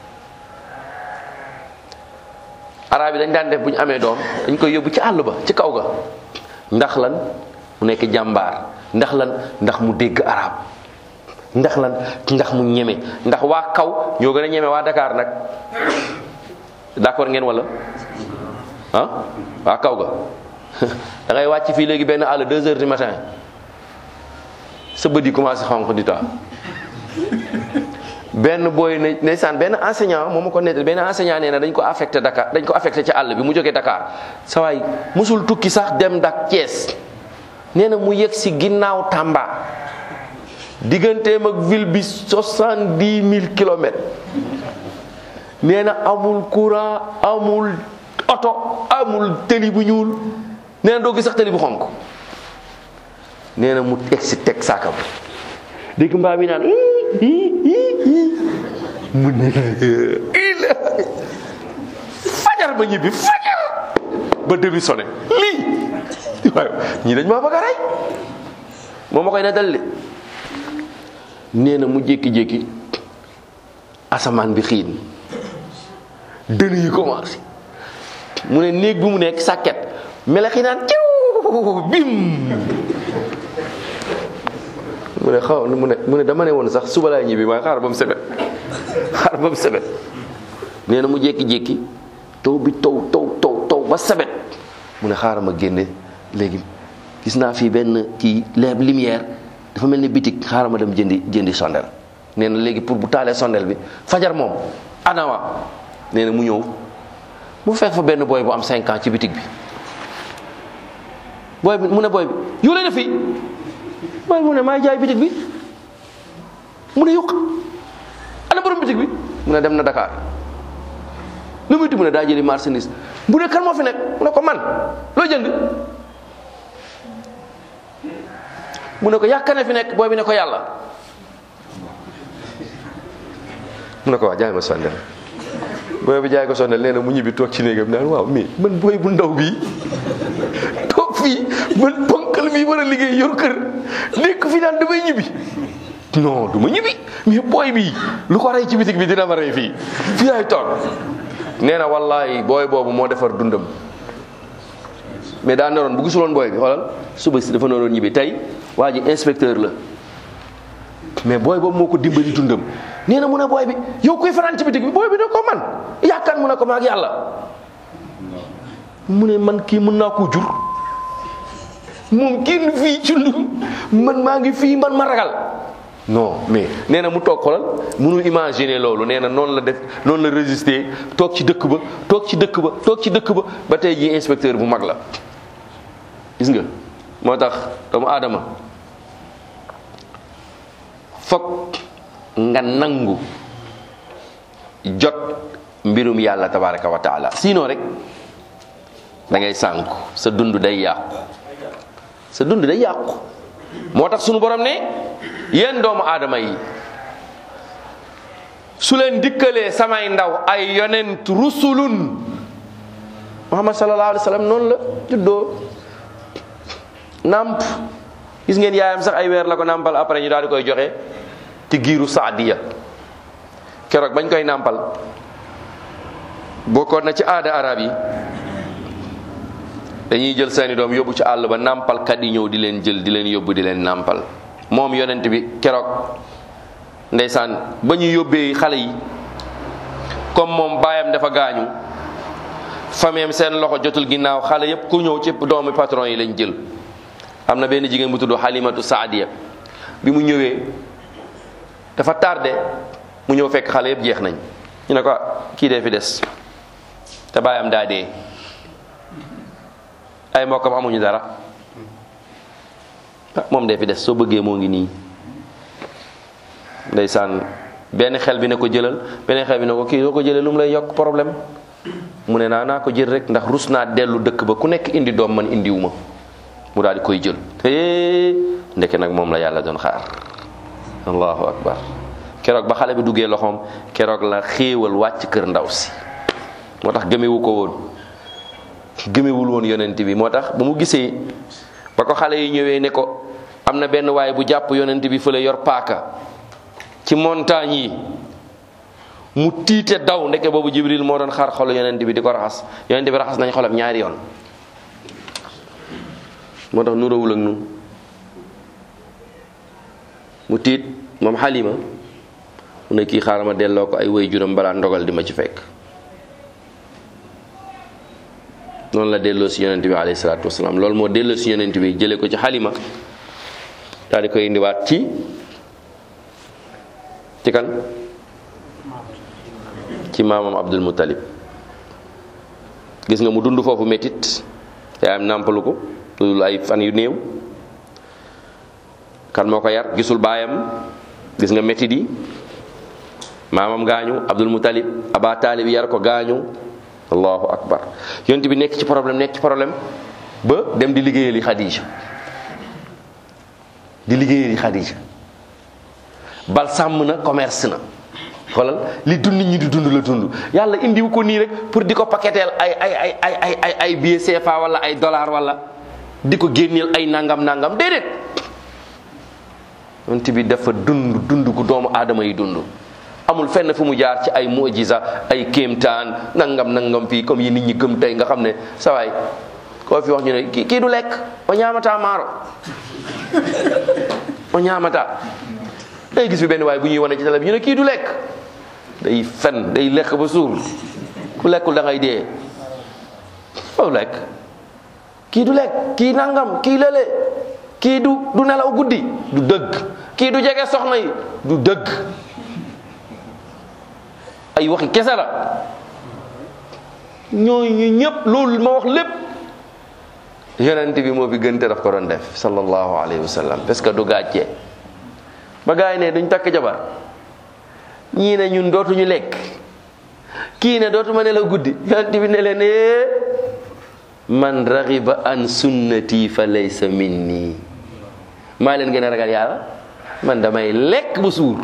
arab yi dañ daan def bu ñu amee doom dañ koy yóbbu ci àll ba ci kaw ga ndax lan mu nekk jàmbaar ndax lan ndax mu dégg arab ndax lan ndax mu ñeme ndax waa kaw ñoo gën a ñeme waa Dakar nag d'accord ngeen wala ah waa kaw ga da ngay wàcc fii léegi benn àll deux heures du matin sa bët yi commencé xonq di taa benn booy ne ndeysaan benn enseignant moom ma ko nettali benn enseignant nee na dañ ko affecté Dakar dañ ko affecté ci àll bi mu jógee Dakar sa waay musul tukki sax dem dak Thiès nee na mu yegg si ginnaaw Tamba digganteem ak ville bi soixante-dix mille kilomètres nee na amul courant amul oto amul tëli bu ñuul nee na doo gis sax tëli bu xonk nee na mu egg si teg saakam dégg mbaa mi naan mu ne fajar ba ñibbi fajar ba demi sonné lii waaye ñii dañ maa bëgg a rey moom ma koy nettali de nee na mu jékki-jékki asamaan bi xiin dënn yi commencé mu ne néeg bi mu nekk sàkket melax yi naan ciw bim mu ne xaw mu ne mu ne dama ne woon sax suba laay ñibbi waaye xaar ba mu sebet xaar ba mu sebet nee na mu jékki-jékki taw bi taw taw taw taw ba sebet mu ne xaaral ma génne léegi gis naa fii benn kii leeb lumière dafa mel ni bitig xaaral ma dem jëndi jëndi sondel nee na léegi pour bu taalee sondel bi fajar moom anawa nee na mu ñëw mu fekk fa benn booy bu am cinq ans ci bitig bi booy bi mu ne booy bi yu lay def fii booy mu ne maay jaay bitig bi mu ne yokk ana borom bitig bi mu ne dem na Dakar lu muy mu ne daa jëli marchandise bu ne kan moo fi nekk mu ne ko man loo jënd mu ne ko yàkkane fi nekk booy bi ne ko yàlla mu ne ko wax jaay ma sondel booy bi jaay ko sondel nee na mu ñibbi toog ci néegam naan waaw mais man booy bu ndaw bii toog fii man ponkal mi war a liggéey yor kër nekk fi naan damay ñibbi non du ma ñibbi mais booy bi lu ko rey ci bitig bi dina ma rey fii fii ay toog nee na wallahi booy boobu moo defar dundam mais daa naroon bu gisuloon booy bi xoolal suba si dafa naroon ñibbi tey waa ji inspecteur la mais booy boobu moo ko dimbali dundam. nee na mu ne booy bi yow kuy fanaan ci bitig bi booy bi ne ko man yaakaar mu ne ko maag yàlla mu ne man kii mën naa koo jur moom kenn fii ci lu man maa ngi fii man ma ragal non mais nee na mu toog xolal mënul imaginer loolu nee na noonu la def noonu la résister toog ci dëkk ba toog ci dëkk ba toog ci dëkk ba ba tey jii inspecteur bu mag la. gis nga moo tax doomu aadama fokk nga nangu jot mbirum yàlla tabaraka wa taala sinon rek da ngay sànku sa dund day yàqu sa dund day yàqu. moo tax sunu borom ne yéen doomu aadama yi su leen dikkalee samay ndaw ay yonent rusulun Muhammad sallallahu alayhi wa sallam noonu la juddoo nàmp gis ngeen yaayam sax ay weer la ko nàmpal après ñu daal di koy joxe ci giiru saadiya keroog bañ koy nàmpal bokkoon na ci aada arab yi dañuy jël seeni doom yóbbu ci àll ba nàmpalkat yi ñëw di leen jël di leen yóbbu di leen nàmpal moom yonent bi keroog ndeysaan ba ñu yóbbee xale yi comme moom baayam dafa gaañu fameem seen loxo jotul ginnaaw xale yépp ku ñëw ci doomi patron yi lañ jël. am na benn jigéen bu tudd Halimatu Saadiya bi mu ñëwee dafa tardé mu ñëw fekk xale yépp jeex nañ ñu ne ko kii dee fi des te baayam daa dee ay mbokkam amuñu dara moom dee fi des soo bëggee moo ngi nii ndeysaan benn xel bi ne ko jëlal benn xel bi ne ko kii soo ko jëlee lu mu lay yokk problème mu ne naa naa ko jël rek ndax rus naa dellu dëkk ba ku nekk indi doom man indiwuma mu daal di koy jël te ndeke nag moom la yàlla doon xaar allahu akbar keroog ba xale bi duggee loxoom keroog la xéewal wàcc kër ndaw si moo tax gëmewu ko woon gëmewul woon yonent bi moo tax ba mu gisee ba ko xale yi ñëwee ne ko am na benn waaye bu jàpp yonent bi fële yor paaka ci montagne yi mu tiite daw ndeke boobu Jibril moo doon xar xolu yonent bi di ko raxas yonent bi raxas nañ xolam ñaari yoon moo tax nuróowul ak nun mu tiit moom Halima mu ne kii xaaral ma delloo ko ay way juram balaa ndogal di ma ci fekk noonu la delloo si yonent bi alayhi salaatu wasalaam loolu moo delloo si yonent bi jëlee ko ci Halima daal di koy indiwaat ci ci kan ci maamam Abdul Muttalib gis nga mu dund foofu métit yaayam nàmpalu ko loolu ay fan yu néew kan moo ko yar gisul baayam gis nga métit yi maamam gaañu Abdul Muttalib Aba Taalib yar ko gaañu allahu akbar yonent bi nekk ci problème nekk ci problème ba dem di liggéeyali Xadija di liggéeyali Xadija bal sàmm na commerce na xoolal li dund ñi di dund la dund yàlla indiwu ko nii rek pour di ko paqueteel ay ay ay ay ay ay ay billet C F A wala ay dollar wala di ko génneel ay nangam nangam déedéet yonent bi dafa dund dund gu doomu aadama yi dund amul fenn fu mu jaar ci ay mujiza ay kéemtaan nangam nangam fii comme yi nit ñi gëm tey nga xam ne sa waay koo fi wax ñu ne kii kii du lekk o ñaamata maaro o ñaamata day gis fi benn waay bu ñuy wane ci télé bi ñu ne kii du lekk day fen day lekk ba suur ku lekkul da ngay dee foofu lekk kii du lekk kii nangam kii lële kii du du nelaw guddi du dëgg kii du jege soxna yi du dëgg ay waxi kese la ñooñu ñëpp loolu ma wax lépp yonent bi moo fi gën te daf ko doon def sallallahu alayhi wa sallam parce que du gàcce ba gaa yi ne duñ takk jabar ñii ne ñun dootuñu lekk kii ne dootuma nelaw guddi yonent bi ne leen ee man raxiba an sunnati fa laysa minni maa leen gën a ragal yàlla man damay lekk bu suur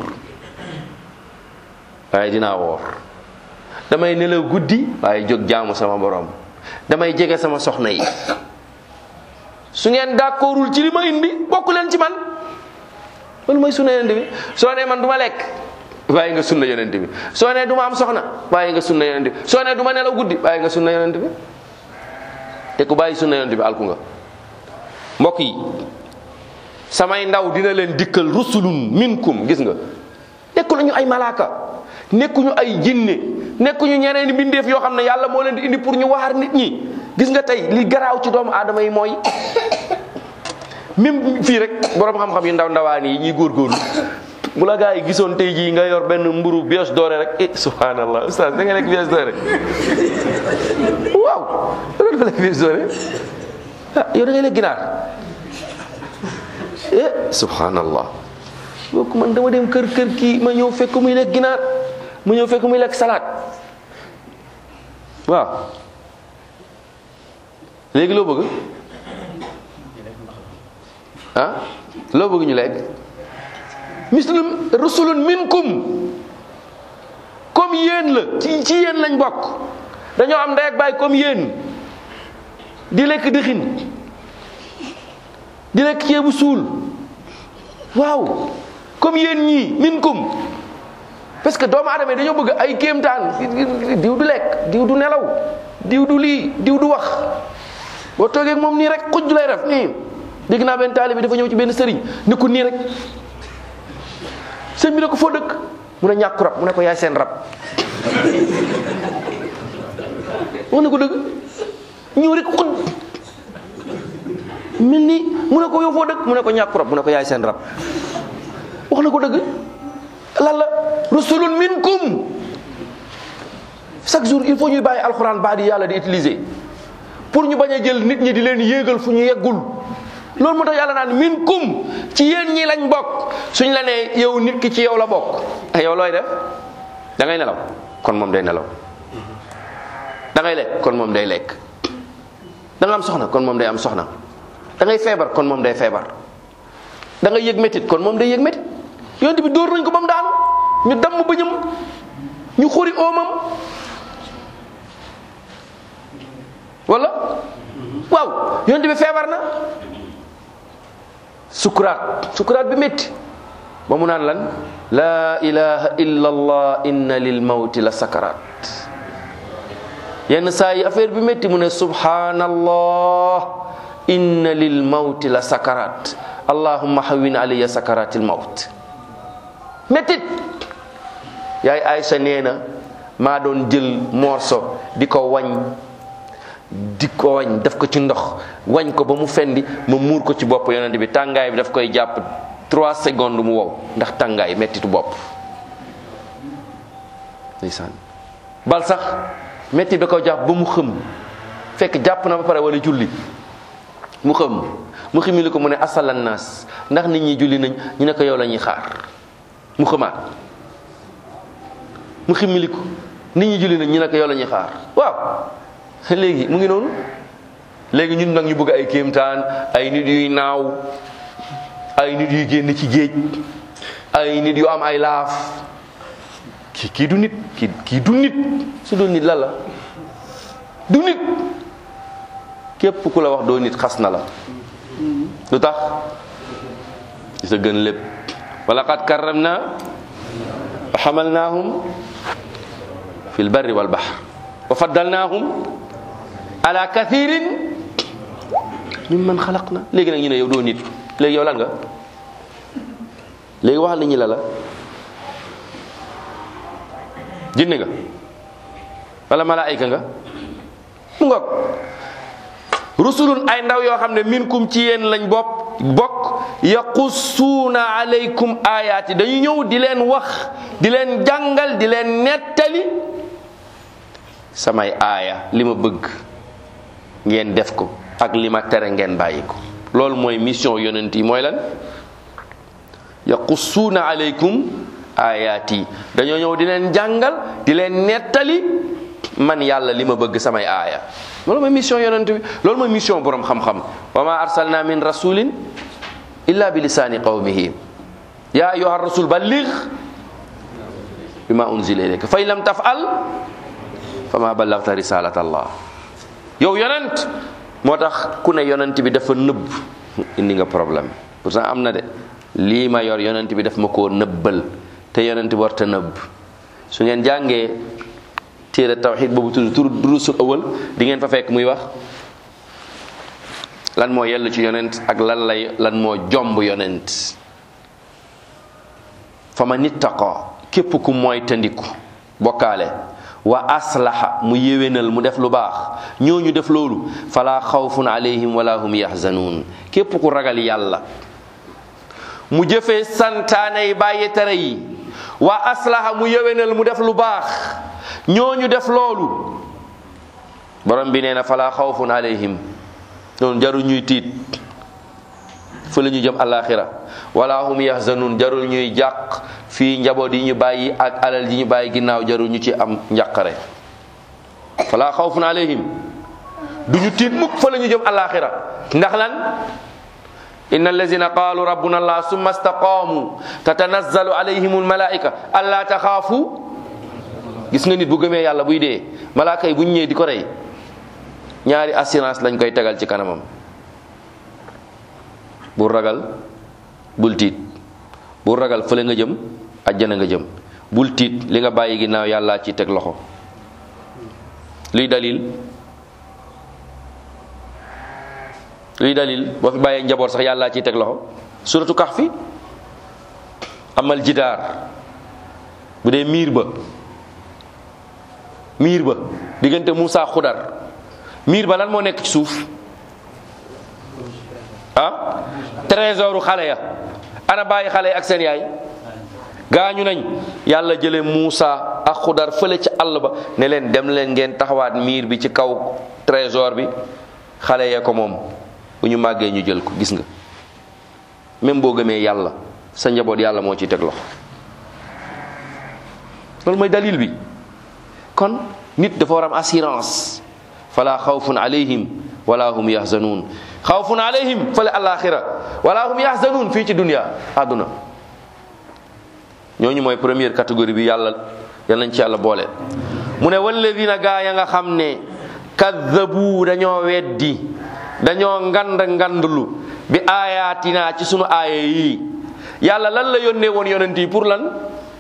waaye dinaa woor damay nelaw guddi waaye jóg jaamu sama borom damay jege sama soxna yi su ngeen d'accordul ci li ma indi bokku leen ci man loolu mooy sunna yonent bi soo nee man du ma lekk waaye nga sunna yonent bi soo nee du ma am soxna waaye nga sunna yonent bi soo nee du ma nelaw guddi waaye nga sunna yonent bi te ku bàyyi sunna yonent bi alku nga mbokk yi samay ndaw dina leen dikkal rusulun minkum. gis nga nekku ñu ay malaaka, nekkuñu ay jinne, nekkuñu ñeneen bindeef yoo xam ne yàlla moo leen di indi pour ñu waar nit ñi. gis nga tey li garaaw ci doomu aadama yi mooy même fii rek borom xam-xam yu ndaw ndawaan yi ñuy góorgóorlu bu la gaa yi gisoon tey jii nga yor benn mburu bios doore rek eh subhanallah oustaz da nga lekk bios doore waaw da nga lekk bios doore ah yow da ngay lekk ginaar eh subhanallah booku man dama dem kër kër kii ma ñëw fekk muy lekk ginaar ma ñëw fekk muy lekk salade waaw léegi loo bëgg ah loo bëgg ñu lekk mislum rusulun minkum comme yéen la ci ci yéen lañ bokk dañoo am ndey ak baay comme yéen di lekk dëxin di lekk ceebu suul waaw comme yéen ñii minkum parce que doomu aadama yi dañoo bëgg ay kéemtaan diw du lekk diw du nelaw diw du lii diw du wax boo toogee ak moom nii rek xuj lay def nii. dégg naa benn taalibe bi dafa ñëw ci benn sëriñ ne ko nii rek sëñ bi ne ko foo dëkk mu ne ñàkku rab mu ne ko yaay seen rab wax na ko dëgg ñëw rek xuj mel ni mu ne ko yow foo dëkk mu ne ko ñàkku rab mu ne ko yaay seen rab wax na ko dëgg lan la rusulun minkum chaque jour il faut ñuy bàyyi alxuraan baa di yàlla di utiliser pour ñu bañ a jël nit ñi di leen yéegal fu ñu yeggul. loolu moo tax yàlla naan minkum ci yéen ñi lañ bokk suñ la nee yow nit ki ci yow la bokk yow looy def da ngay nelaw kon moom day nelaw da ngay lekk kon moom day lekk da nga am soxna kon moom day am soxna da ngay feebar kon moom day feebar da ngay yëg métit kon moom day yëg métit yonent bi dóor nañ ko ba mu daanu ñu damm bëñam ñu xuri oomam wala waaw yonent bi feebar na sukuraat sukuraat bi métti ba mu naan lan laa ilaha illa allah inna lil mawti la sakaraat yenn saa yi affaire bi métti mu ne subhanallah inna lil mawti la sakaraat allahumma hawwin alayya sakaratil mawt méttit yaay Aysa nee na maa doon jël morso di ko wañ di ko wañ def ko ci ndox wañ ko ba mu fendi ma muur ko ci bopp yonent bi tàngaay bi daf koy jàpp trois secondes mu wow ndax tàngaay mettitu bopp ndeysaan bal sax metti da ko jàpp ba mu xëm fekk jàpp na ba pare wala julli mu xëm mu ximili ko mu ne asalan naas ndax nit ñi julli nañ ñu ne ko yow la ñuy xaar mu xëmaat mu ximili ko nit ñi julli nañ ñu ne ko yow la ñuy xaar waaw léegi mu ngi noonu léegi ñun nag ñu bëgg ay kéemtaan ay nit yuy naaw ay nit yuy génn ci géej ay nit yu am ay laaf kii kii du nit kii kii du nit su dul nit la la du nit képp ku la wax doo nit xas na la lu tax ci sa gën lépp wala qad karramna wa hamalnahum fil barri wal bahr wa faddalnahum ala kathirin mimman xalaqna léegi nag ñu ne yow doo nit léegi yow lan nga léegi waxal nit ñi la la jinne nga wala malaayika nga mu ngoog rusulun ay ndaw yoo xam ne minkum ci yéen lañ bopp bokk yaqussuuna alaykum ayaati dañu ñëw di leen wax di leen jàngal di leen nettali samay aaya li ma bëgg ngeen def ko ak li ma tere ngeen bàyyi ko loolu mooy mission yonent yi mooy lan yaqussuuna alaykum ayaati dañoo ñëw di leen jàngal di leen nettali man yàlla li ma bëgg samay aaya loolu mooy mission yonent bi loolu mooy mission borom xam-xam wa ma arsalna min rasulin illa bi lisaani qawmihi ya ayyuha rasul balligh bima unzila ilayka fa in lam taf'al fama ballaghta risalat allah yow yonent moo tax ku ne yonent bi dafa nëbb indi nga problème pourtant am na de lii ma yor yonent bi daf ma koo nëbbal te yonent bi warta nëbb su ngeen jàngee téere tawxid boobu tudd tur durusul awal di ngeen fa fekk muy wax lan moo yell ci yonent ak lan lay lan moo jomb yonent fa man ittaqa képp ku mooy tandiku bokkaale wa aslaha mu yéwénal mu def lu baax ñooñu def loolu fala xawfun alayhim wala hum yahzanun képp ku ragal yàlla mu jëfee santaane yi bàyyi tere yi wa aslaha mu yéwénal mu def lu baax ñooñu def loolu borom bi nee na fala xawfun alayhim noonu jarul ñuy tiit fa la ñu jëm alaxira wala hum yahzanun jarul ñuy jàq fii njaboot yi ñu bàyyi ak alal yi ñu bàyyi ginnaaw jarul ñu ci am njàqare fala xawfun alayhim du ñu tiit mukk fa la ñu jëm alaxira ndax lan inna allazina qalu rabbuna allah summa istaqamu tatanazzalu alayhim almalaika alla taxaafu gis nga nit bu gëmee yàlla buy dee malaaka yi bu ñu ñëwee di ko rey ñaari assurance lañ koy tegal ci kanamam bul ragal bul tiit bul ragal fële nga jëm ajjana nga jëm bul tiit li nga bàyyi ginnaaw yàlla ci teg loxo luy dalil luy dalil boo fi bàyyee njaboot sax yàlla ci teg loxo suratu kahfi amal jidaar bu dee miir ba miir ba diggante Muusa Xudar miir ba lan moo nekk ci suuf ah trésoru xale ya ana bàyyi xale yi ak seen yaay gaañu nañ yàlla jële Muusa ak Xudar fële ci àll ba ne leen dem leen ngeen taxawaat miir bi ci kaw trésor bi xale ya ko moom bu ñu màggee ñu jël ko gis nga même boo gëmee yàlla sa njaboot yàlla moo ciy teg loxo loolu mooy dalil bi kon nit dafa war am assurance fala xawfun alayhim wala hum yahzanun xawfun alayhim fale alaxira wala hum yahzanun fii ci dunya àdduna ñooñu mooy première catégorie bi yàlla yal nañ ci yàlla boole mu ne walladina gaa ya nga xam ne kaddabu dañoo weddi dañoo ngand ngandlu bi ayatina ci sunu aaya yi yàlla lan la yónnee woon yonent yi pour lan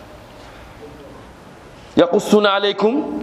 yaqussuna alaykum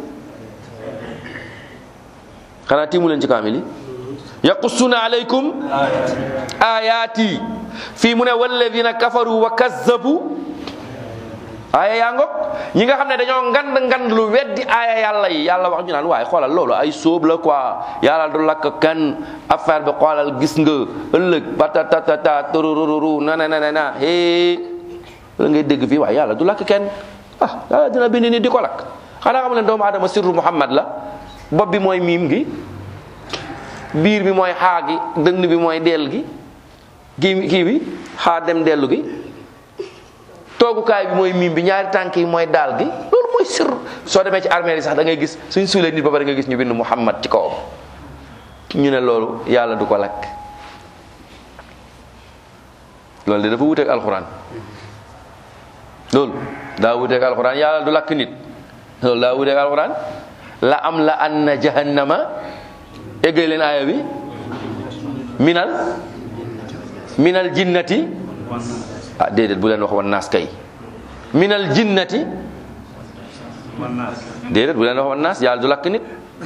xanaa tiimu leen ci kaamil yi yaqussuna alaykum ayati fii mu ne walladina kafaru wa kazzabu aaya yaa ngoog ñi nga xam ne dañoo ngand ngand lu weddi aaya yàlla yi yàlla wax ñu naan waaye xoolal loolu ay sóob la quoi yàlla du lakk kan affaire bi xoolal gis nga ëllëg patatatata turururu na na na na hee la ngay dégg fii waaye yàlla du lakk kenn ah yàlla dina bind ni di ko lakk xanaa xam leen doomu aadama sirru muhammad la bopp bi mooy miim gi biir bi mooy xaa gi dënn bi mooy dell gi kii kii bi xaa dem dellu gi toogukaay bi mooy miim bi ñaari tànk yi mooy daal gi loolu mooy sir soo demee ci armée yi sax da ngay gis suñ suulee nit ba pare nga gis ñu bind muhammad ci kawam ñu ne loolu yàlla du ko lakk loolu de dafa wuteeg alxuraan loolu daa wuteeg alxuraan yàlla du lakk nit loolu daa wuteeg alxuraan la am la anna jahannama éggee leen aaya bi minal minal jinnati ah déedéet bu leen wax wan naas kay minal jinnati déedéet bu leen wax wan naas yàlla du lakk nit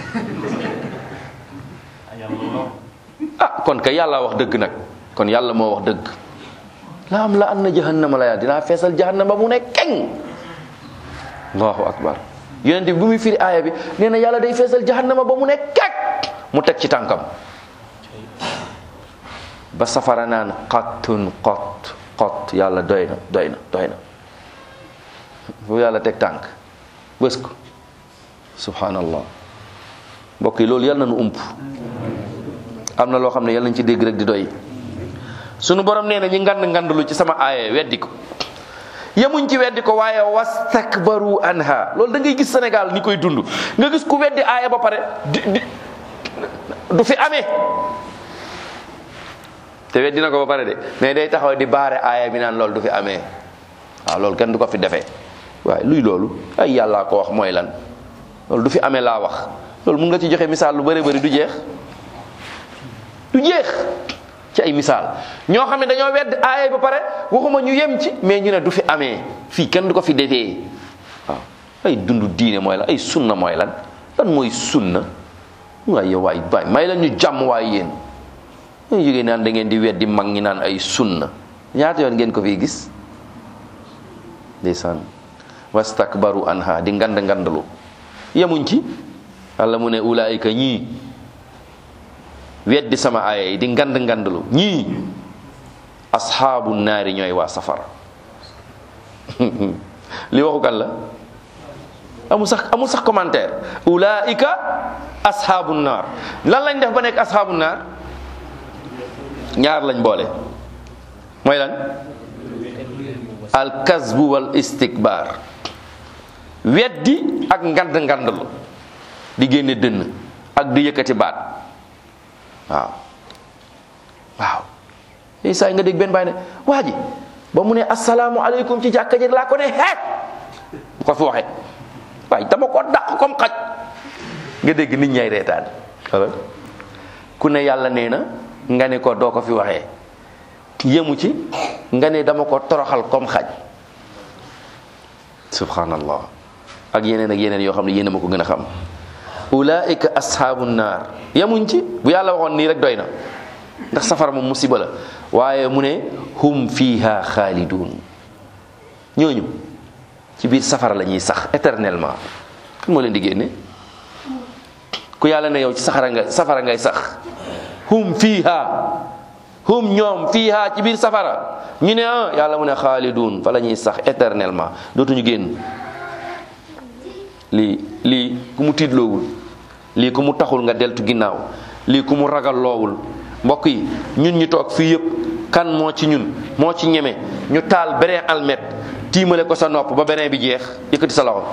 ah kon kay yàlla wax dëgg nag kon yàlla moo wax dëgg la am la anna jahannama la yàlla dinaa feesal jahannama mu ne keng allahu akbar yonent bi bu muy firi aaya bi nee na yàlla day feesal jahannama ba mu ne kek mu teg ci tànkam ba safara naan qattun qott qott yàlla doy na doy na doy na fu yàlla teg tànk bës ko subhanallah mbokk yi loolu yàlla na nu ump am na loo xam ne yàlla nañ ci dégg rek di doy sunu borom nee na ñi ngand ngandlu ci sama aaya weddi ko yemuñ ci weddi ko waaye wastakbaru anha loolu da ngay gis Sénégal ni koy dund nga gis ku weddi aaya ba pare di di du fi amee te weddi na ko ba pare de mais day taxaw di baare aaya bi naan loolu du fi amee waaw loolu kenn du ko fi defee waaye luy loolu ay yàllaa ko wax mooy lan loolu du fi amee laa wax loolu mun nga ci joxe misaal lu bëri bëri du jeex du jeex ci ay misaal ñoo xam ne dañoo wedd aaya ba pare waxuma ñu yem ci mais ñu ne du fi amee fii kenn du ko fi defee waaw ay dundu diine mooy lan ay sunna mooy lan lan mooy sunna waaye yow waay waay may la ñu jàmm waay yéen ñu jógee naan da ngeen di weddi mag ñi naan ay sunna ñaata yoon ngeen ko fii gis ndeysaan wastakbaru anha di ngand ngandalu yemuñ ci Yàlla mu ne ulaayika ñii weddi sama aaya yi di ngand ngandalu ñii asxaabu naari ñooy waa safara li waxu kan la amul sax amul sax commentaire ulaayika asxaabu naar lan lañ def ba nekk asxaabu naar ñaar lañ boole mooy lan al kasbu wal istikbar weddi ak ngand ngandalu di génne dënn ak di yëkkati baat waaw waaw yooyu saa yi nga dégg benn bàyyi ne waa ji ba mu ne asalaamu aleykum ci jàkka ji laa ko ne xeet bu ko fi waxee waaye dama ko dàq comme xaj nga dégg nit ñay reetaan wala ku ne yàlla nee na nga ne ko doo ko fi waxee yemu ci nga ne dama ko toroxal comme xaj subhanallah ak yeneen ak yeneen yoo xam ne yéen a ma ko gën a xam ulaika ashaabun naar yemuñ ci bu yàlla waxoon nii rek doy na ndax safara moom musiba la waaye mu ne hum fiha xaalidun ñooñu ci biir safara la ñuy sax éternellement kan moo leen di génne ku yàlla ne yow ci saxara nga safara ngay sax hum fiha hum ñoom fiha ci biir safara ñu ne ah yàlla mu ne xaalidun fa la ñuy sax éternellement dootuñu génn lii lii ku mu tiitloowul lii ku mu taxul nga deltu ginnaaw lii ku mu ragal loowul mbokk yi ñun ñu toog fii yëpp kan moo ci ñun moo ci ñeme ñu taal beneen almet tiimale ko sa nopp ba beneen bi jeex yëkkati sa loxo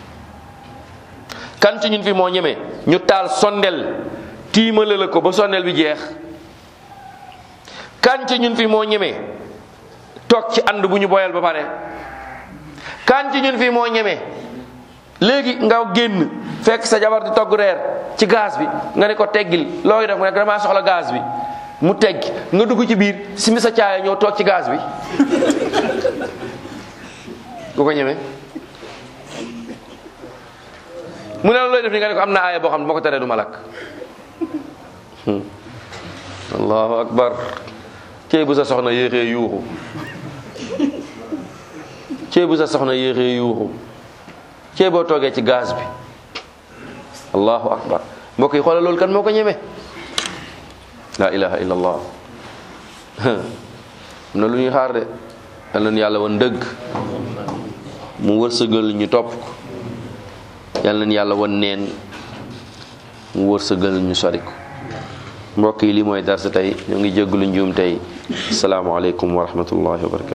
kan ci ñun fii moo ñeme ñu taal sondel tiimale la ko ba sondel bi jeex kan ci ñun fii moo ñeme toog ci ànd bu ñu boyal ba pare kan ci ñun fii moo ñeme léegi nga génn fekk sa jabar di togg reer ci gaz bi nga ne ko teggil looy def mu ne damaa soxla gaz bi mu tegg nga dugg ci biir simi sa caaya ñëw toog ci gaz bi ku ko ñeme mu ne looy def ni nga ne ko am na aaya boo xam ne moo ko teree du ma lakk allahu akbar cey bu sa soxna yéexee yuuxu cey bu sa soxna yéexee yuuxu cey boo toogee ci gaz bi allahu akbar mbokk yi xoolal loolu kan moo ko ñeme la ilaha illallah am na lu ñuy xaar de yal nañu yàlla wan dëgg mu wërsëgal ñu topp ko yal nañu yàlla wan neen mu wërsëgal ñu sori ko mbokk yi lii mooy darsa tey ñoo ngi jégalu njuum tey asalaamaaleykum wa rahmatullahi wa barakatu